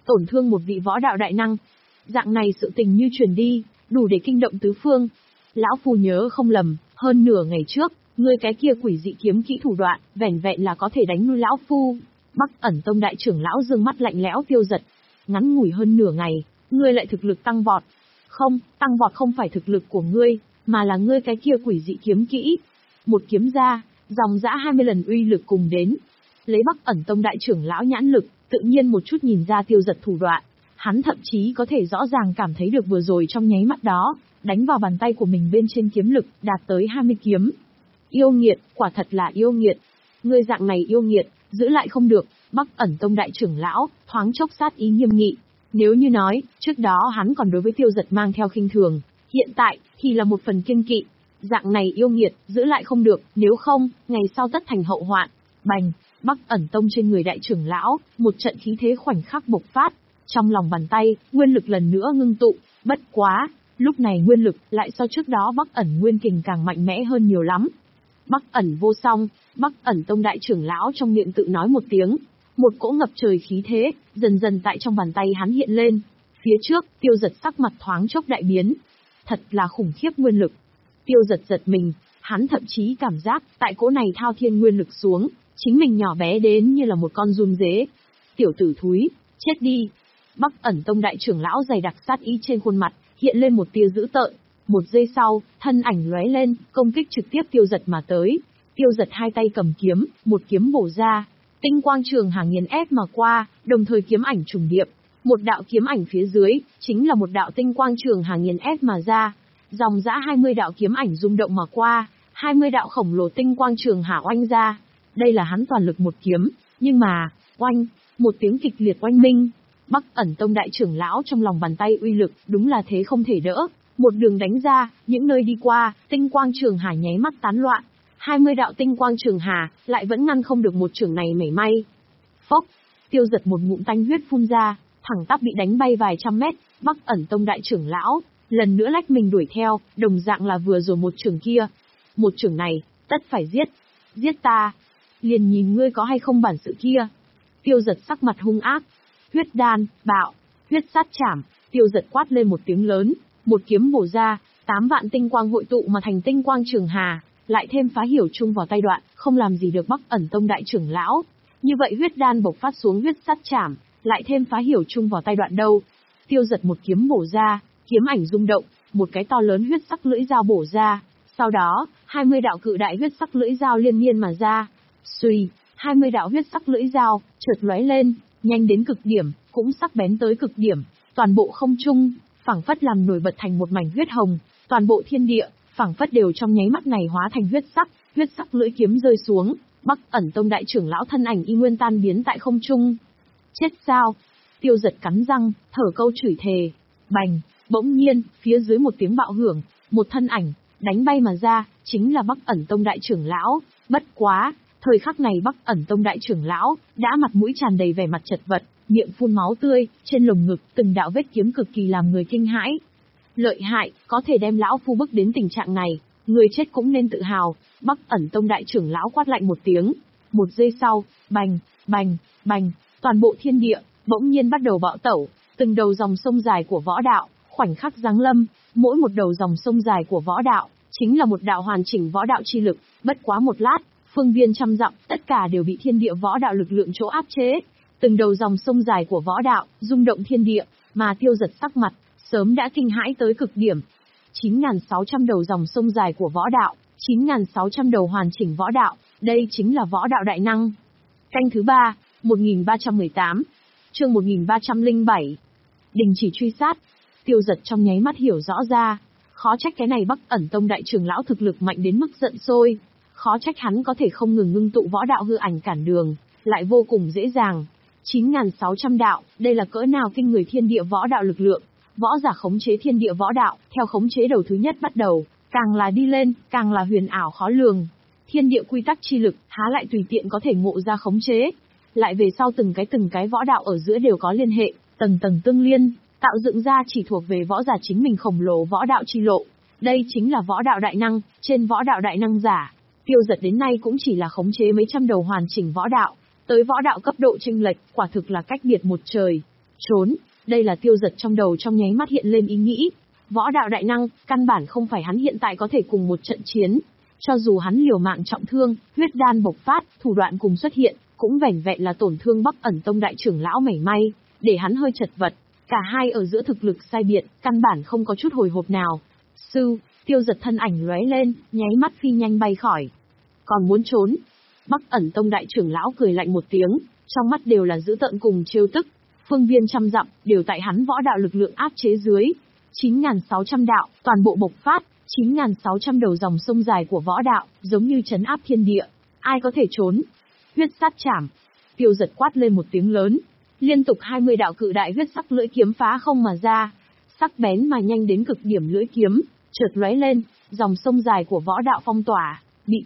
tổn thương một vị võ đạo đại năng. Dạng này sự tình như truyền đi, đủ để kinh động tứ phương. Lão phu nhớ không lầm, hơn nửa ngày trước, ngươi cái kia quỷ dị kiếm kỹ thủ đoạn, vẻn vẹn là có thể đánh lui lão phu. Bắc Ẩn Tông đại trưởng lão dương mắt lạnh lẽo Tiêu Giật. Ngắn ngủi hơn nửa ngày, ngươi lại thực lực tăng vọt. Không, tăng vọt không phải thực lực của ngươi, mà là ngươi cái kia quỷ dị kiếm kỹ. Một kiếm ra, dòng dã hai mươi lần uy lực cùng đến. Lấy Bắc Ẩn Tông đại trưởng lão nhãn lực, tự nhiên một chút nhìn ra Tiêu Giật thủ đoạn. Hắn thậm chí có thể rõ ràng cảm thấy được vừa rồi trong nháy mắt đó, đánh vào bàn tay của mình bên trên kiếm lực, đạt tới hai mươi kiếm. Yêu nghiệt, quả thật là yêu nghiệt. Ngươi dạng này yêu nghiệt, giữ lại không được. Bắc Ẩn Tông đại trưởng lão, thoáng chốc sát ý nghiêm nghị. Nếu như nói, trước đó hắn còn đối với Tiêu Giật mang theo khinh thường, hiện tại, thì là một phần kiêng kỵ. Dạng này yêu nghiệt, giữ lại không được, nếu không, ngày sau tất thành hậu hoạn. Bành, Bắc Ẩn Tông trên người đại trưởng lão, một trận khí thế khoảnh khắc bộc phát. Trong lòng bàn tay, nguyên lực lần nữa ngưng tụ, bất quá, lúc này nguyên lực lại so trước đó Bắc Ẩn Nguyên Kình càng mạnh mẽ hơn nhiều lắm. Bắc Ẩn vô song, Bắc Ẩn Tông đại trưởng lão trong miệng tự nói một tiếng, một cỗ ngập trời khí thế, dần dần tại trong bàn tay hắn hiện lên. Phía trước, Tiêu Giật sắc mặt thoáng chốc đại biến. Thật là khủng khiếp nguyên lực. Tiêu Giật giật mình, hắn thậm chí cảm giác, tại cỗ này thao thiên nguyên lực xuống, chính mình nhỏ bé đến như là một con giun dế. Tiểu tử thúi, chết đi. Bắc Ẩn Tông đại trưởng lão dày đặc sát ý trên khuôn mặt, hiện lên một tia dữ tợn. Một giây sau, thân ảnh lóe lên, công kích trực tiếp Tiêu Giật mà tới. Tiêu Giật hai tay cầm kiếm, một kiếm bổ ra. Tinh quang trường hà nghiền ép mà qua, đồng thời kiếm ảnh trùng điệp. Một đạo kiếm ảnh phía dưới, chính là một đạo tinh quang trường hà nghiền ép mà ra. Dòng dã hai mươi đạo kiếm ảnh rung động mà qua, hai mươi đạo khổng lồ tinh quang trường hà oanh ra. Đây là hắn toàn lực một kiếm, nhưng mà, oanh, một tiếng kịch liệt oanh minh. Bắc Ẩn Tông đại trưởng lão trong lòng bàn tay uy lực, đúng là thế không thể đỡ. Một đường đánh ra, những nơi đi qua, tinh quang trường hà nháy mắt tán loạn. hai mươi đạo tinh quang trường hà, lại vẫn ngăn không được một trường này mảy may. Phốc, Tiêu Giật một ngụm tanh huyết phun ra, thẳng tắp bị đánh bay vài trăm mét. Bắc Ẩn Tông đại trưởng lão, lần nữa lách mình đuổi theo, đồng dạng là vừa rồi một trường kia. Một trường này, tất phải giết. Giết ta. Liền nhìn ngươi có hay không bản sự kia. Tiêu Giật sắc mặt hung ác. Huyết đan, bạo, huyết sát chảm. Tiêu Giật quát lên một tiếng lớn, một kiếm bổ ra, tám vạn tinh quang hội tụ mà thành tinh quang trường hà, lại thêm phá hiểu chung vào tay đoạn, không làm gì được Bắc Ẩn Tông đại trưởng lão. Như vậy huyết đan bộc phát xuống huyết sát chảm, lại thêm phá hiểu chung vào tay đoạn đâu. Tiêu Giật một kiếm bổ ra, kiếm ảnh rung động, một cái to lớn huyết sắc lưỡi dao bổ ra, sau đó, hai mươi đạo cự đại huyết sắc lưỡi dao liên miên mà ra. Xuy, hai mươi đạo huyết sắc lưỡi dao chợt lóe lên, nhanh đến cực điểm, cũng sắc bén tới cực điểm, toàn bộ không trung, phảng phất làm nổi bật thành một mảnh huyết hồng, toàn bộ thiên địa, phảng phất đều trong nháy mắt này hóa thành huyết sắc, huyết sắc lưỡi kiếm rơi xuống, Bắc Ẩn Tông đại trưởng lão thân ảnh y nguyên tan biến tại không trung. Chết sao? Tiêu Giật cắn răng, thở câu chửi thề. Bành, bỗng nhiên, phía dưới một tiếng bạo hưởng, một thân ảnh đánh bay mà ra, chính là Bắc Ẩn Tông đại trưởng lão. Bất quá, thời khắc này Bắc Ẩn Tông đại trưởng lão đã mặt mũi tràn đầy vẻ mặt chật vật, miệng phun máu tươi, trên lồng ngực từng đạo vết kiếm cực kỳ làm người kinh hãi. Lợi hại, có thể đem lão phu bức đến tình trạng này, người chết cũng nên tự hào. Bắc Ẩn Tông đại trưởng lão quát lạnh một tiếng. Một giây sau, bành, bành, bành, toàn bộ thiên địa bỗng nhiên bắt đầu bạo tẩu, từng đầu dòng sông dài của võ đạo khoảnh khắc giáng lâm, mỗi một đầu dòng sông dài của võ đạo chính là một đạo hoàn chỉnh võ đạo chi lực, bất quá một lát, phương viên trăm dặm, tất cả đều bị thiên địa võ đạo lực lượng chỗ áp chế. Từng đầu dòng sông dài của võ đạo rung động thiên địa, mà Tiêu Giật sắc mặt sớm đã kinh hãi tới cực điểm. chín nghìn sáu trăm đầu dòng sông dài của võ đạo, chín nghìn sáu trăm đầu hoàn chỉnh võ đạo, đây chính là võ đạo đại năng. Canh thứ ba, một nghìn ba trăm mười tám, chương một nghìn ba trăm lẻ bảy. Đình chỉ truy sát. Tiêu Giật trong nháy mắt hiểu rõ ra, khó trách cái này Bắc Ẩn Tông đại trưởng lão thực lực mạnh đến mức giận sôi, khó trách hắn có thể không ngừng ngưng tụ võ đạo hư ảnh cản đường, lại vô cùng dễ dàng. chín nghìn sáu trăm đạo, đây là cỡ nào kinh người thiên địa võ đạo lực lượng. Võ giả khống chế thiên địa võ đạo, theo khống chế đầu thứ nhất bắt đầu, càng là đi lên, càng là huyền ảo khó lường. Thiên địa quy tắc chi lực, há lại tùy tiện có thể ngộ ra khống chế. Lại về sau từng cái từng cái võ đạo ở giữa đều có liên hệ, tầng tầng tương liên, tạo dựng ra chỉ thuộc về võ giả chính mình khổng lồ võ đạo chi lộ. Đây chính là võ đạo đại năng, trên võ đạo đại năng giả. Tiêu Giật đến nay cũng chỉ là khống chế mấy trăm đầu hoàn chỉnh võ đạo, tới võ đạo cấp độ chênh lệch, quả thực là cách biệt một trời. Trốn, đây là Tiêu Giật trong đầu trong nháy mắt hiện lên ý nghĩ. Võ đạo đại năng, căn bản không phải hắn hiện tại có thể cùng một trận chiến. Cho dù hắn liều mạng trọng thương, huyết đan bộc phát, thủ đoạn cùng xuất hiện, cũng vẻn vẹn là tổn thương Bắc Ẩn Tông đại trưởng lão mảy may, để hắn hơi chật vật. Cả hai ở giữa thực lực sai biệt, căn bản không có chút hồi hộp nào. Sư, Tiêu Giật thân ảnh lóe lên, nháy mắt phi nhanh bay khỏi. Còn muốn trốn? Bắc Ẩn Tông đại trưởng lão cười lạnh một tiếng, trong mắt đều là dữ tợn cùng trêu tức. Phương viên trăm dặm, đều tại hắn võ đạo lực lượng áp chế dưới. chín nghìn sáu trăm đạo, toàn bộ bộc phát, chín nghìn sáu trăm đầu dòng sông dài của võ đạo, giống như trấn áp thiên địa. Ai có thể trốn? Huyết sát chảm. Tiêu Giật quát lên một tiếng lớn. Liên tục hai mươi đạo cự đại huyết sắc lưỡi kiếm phá không mà ra. Sắc bén mà nhanh đến cực điểm lưỡi kiếm, chợt lóe lên, dòng sông dài của võ đạo phong tỏa,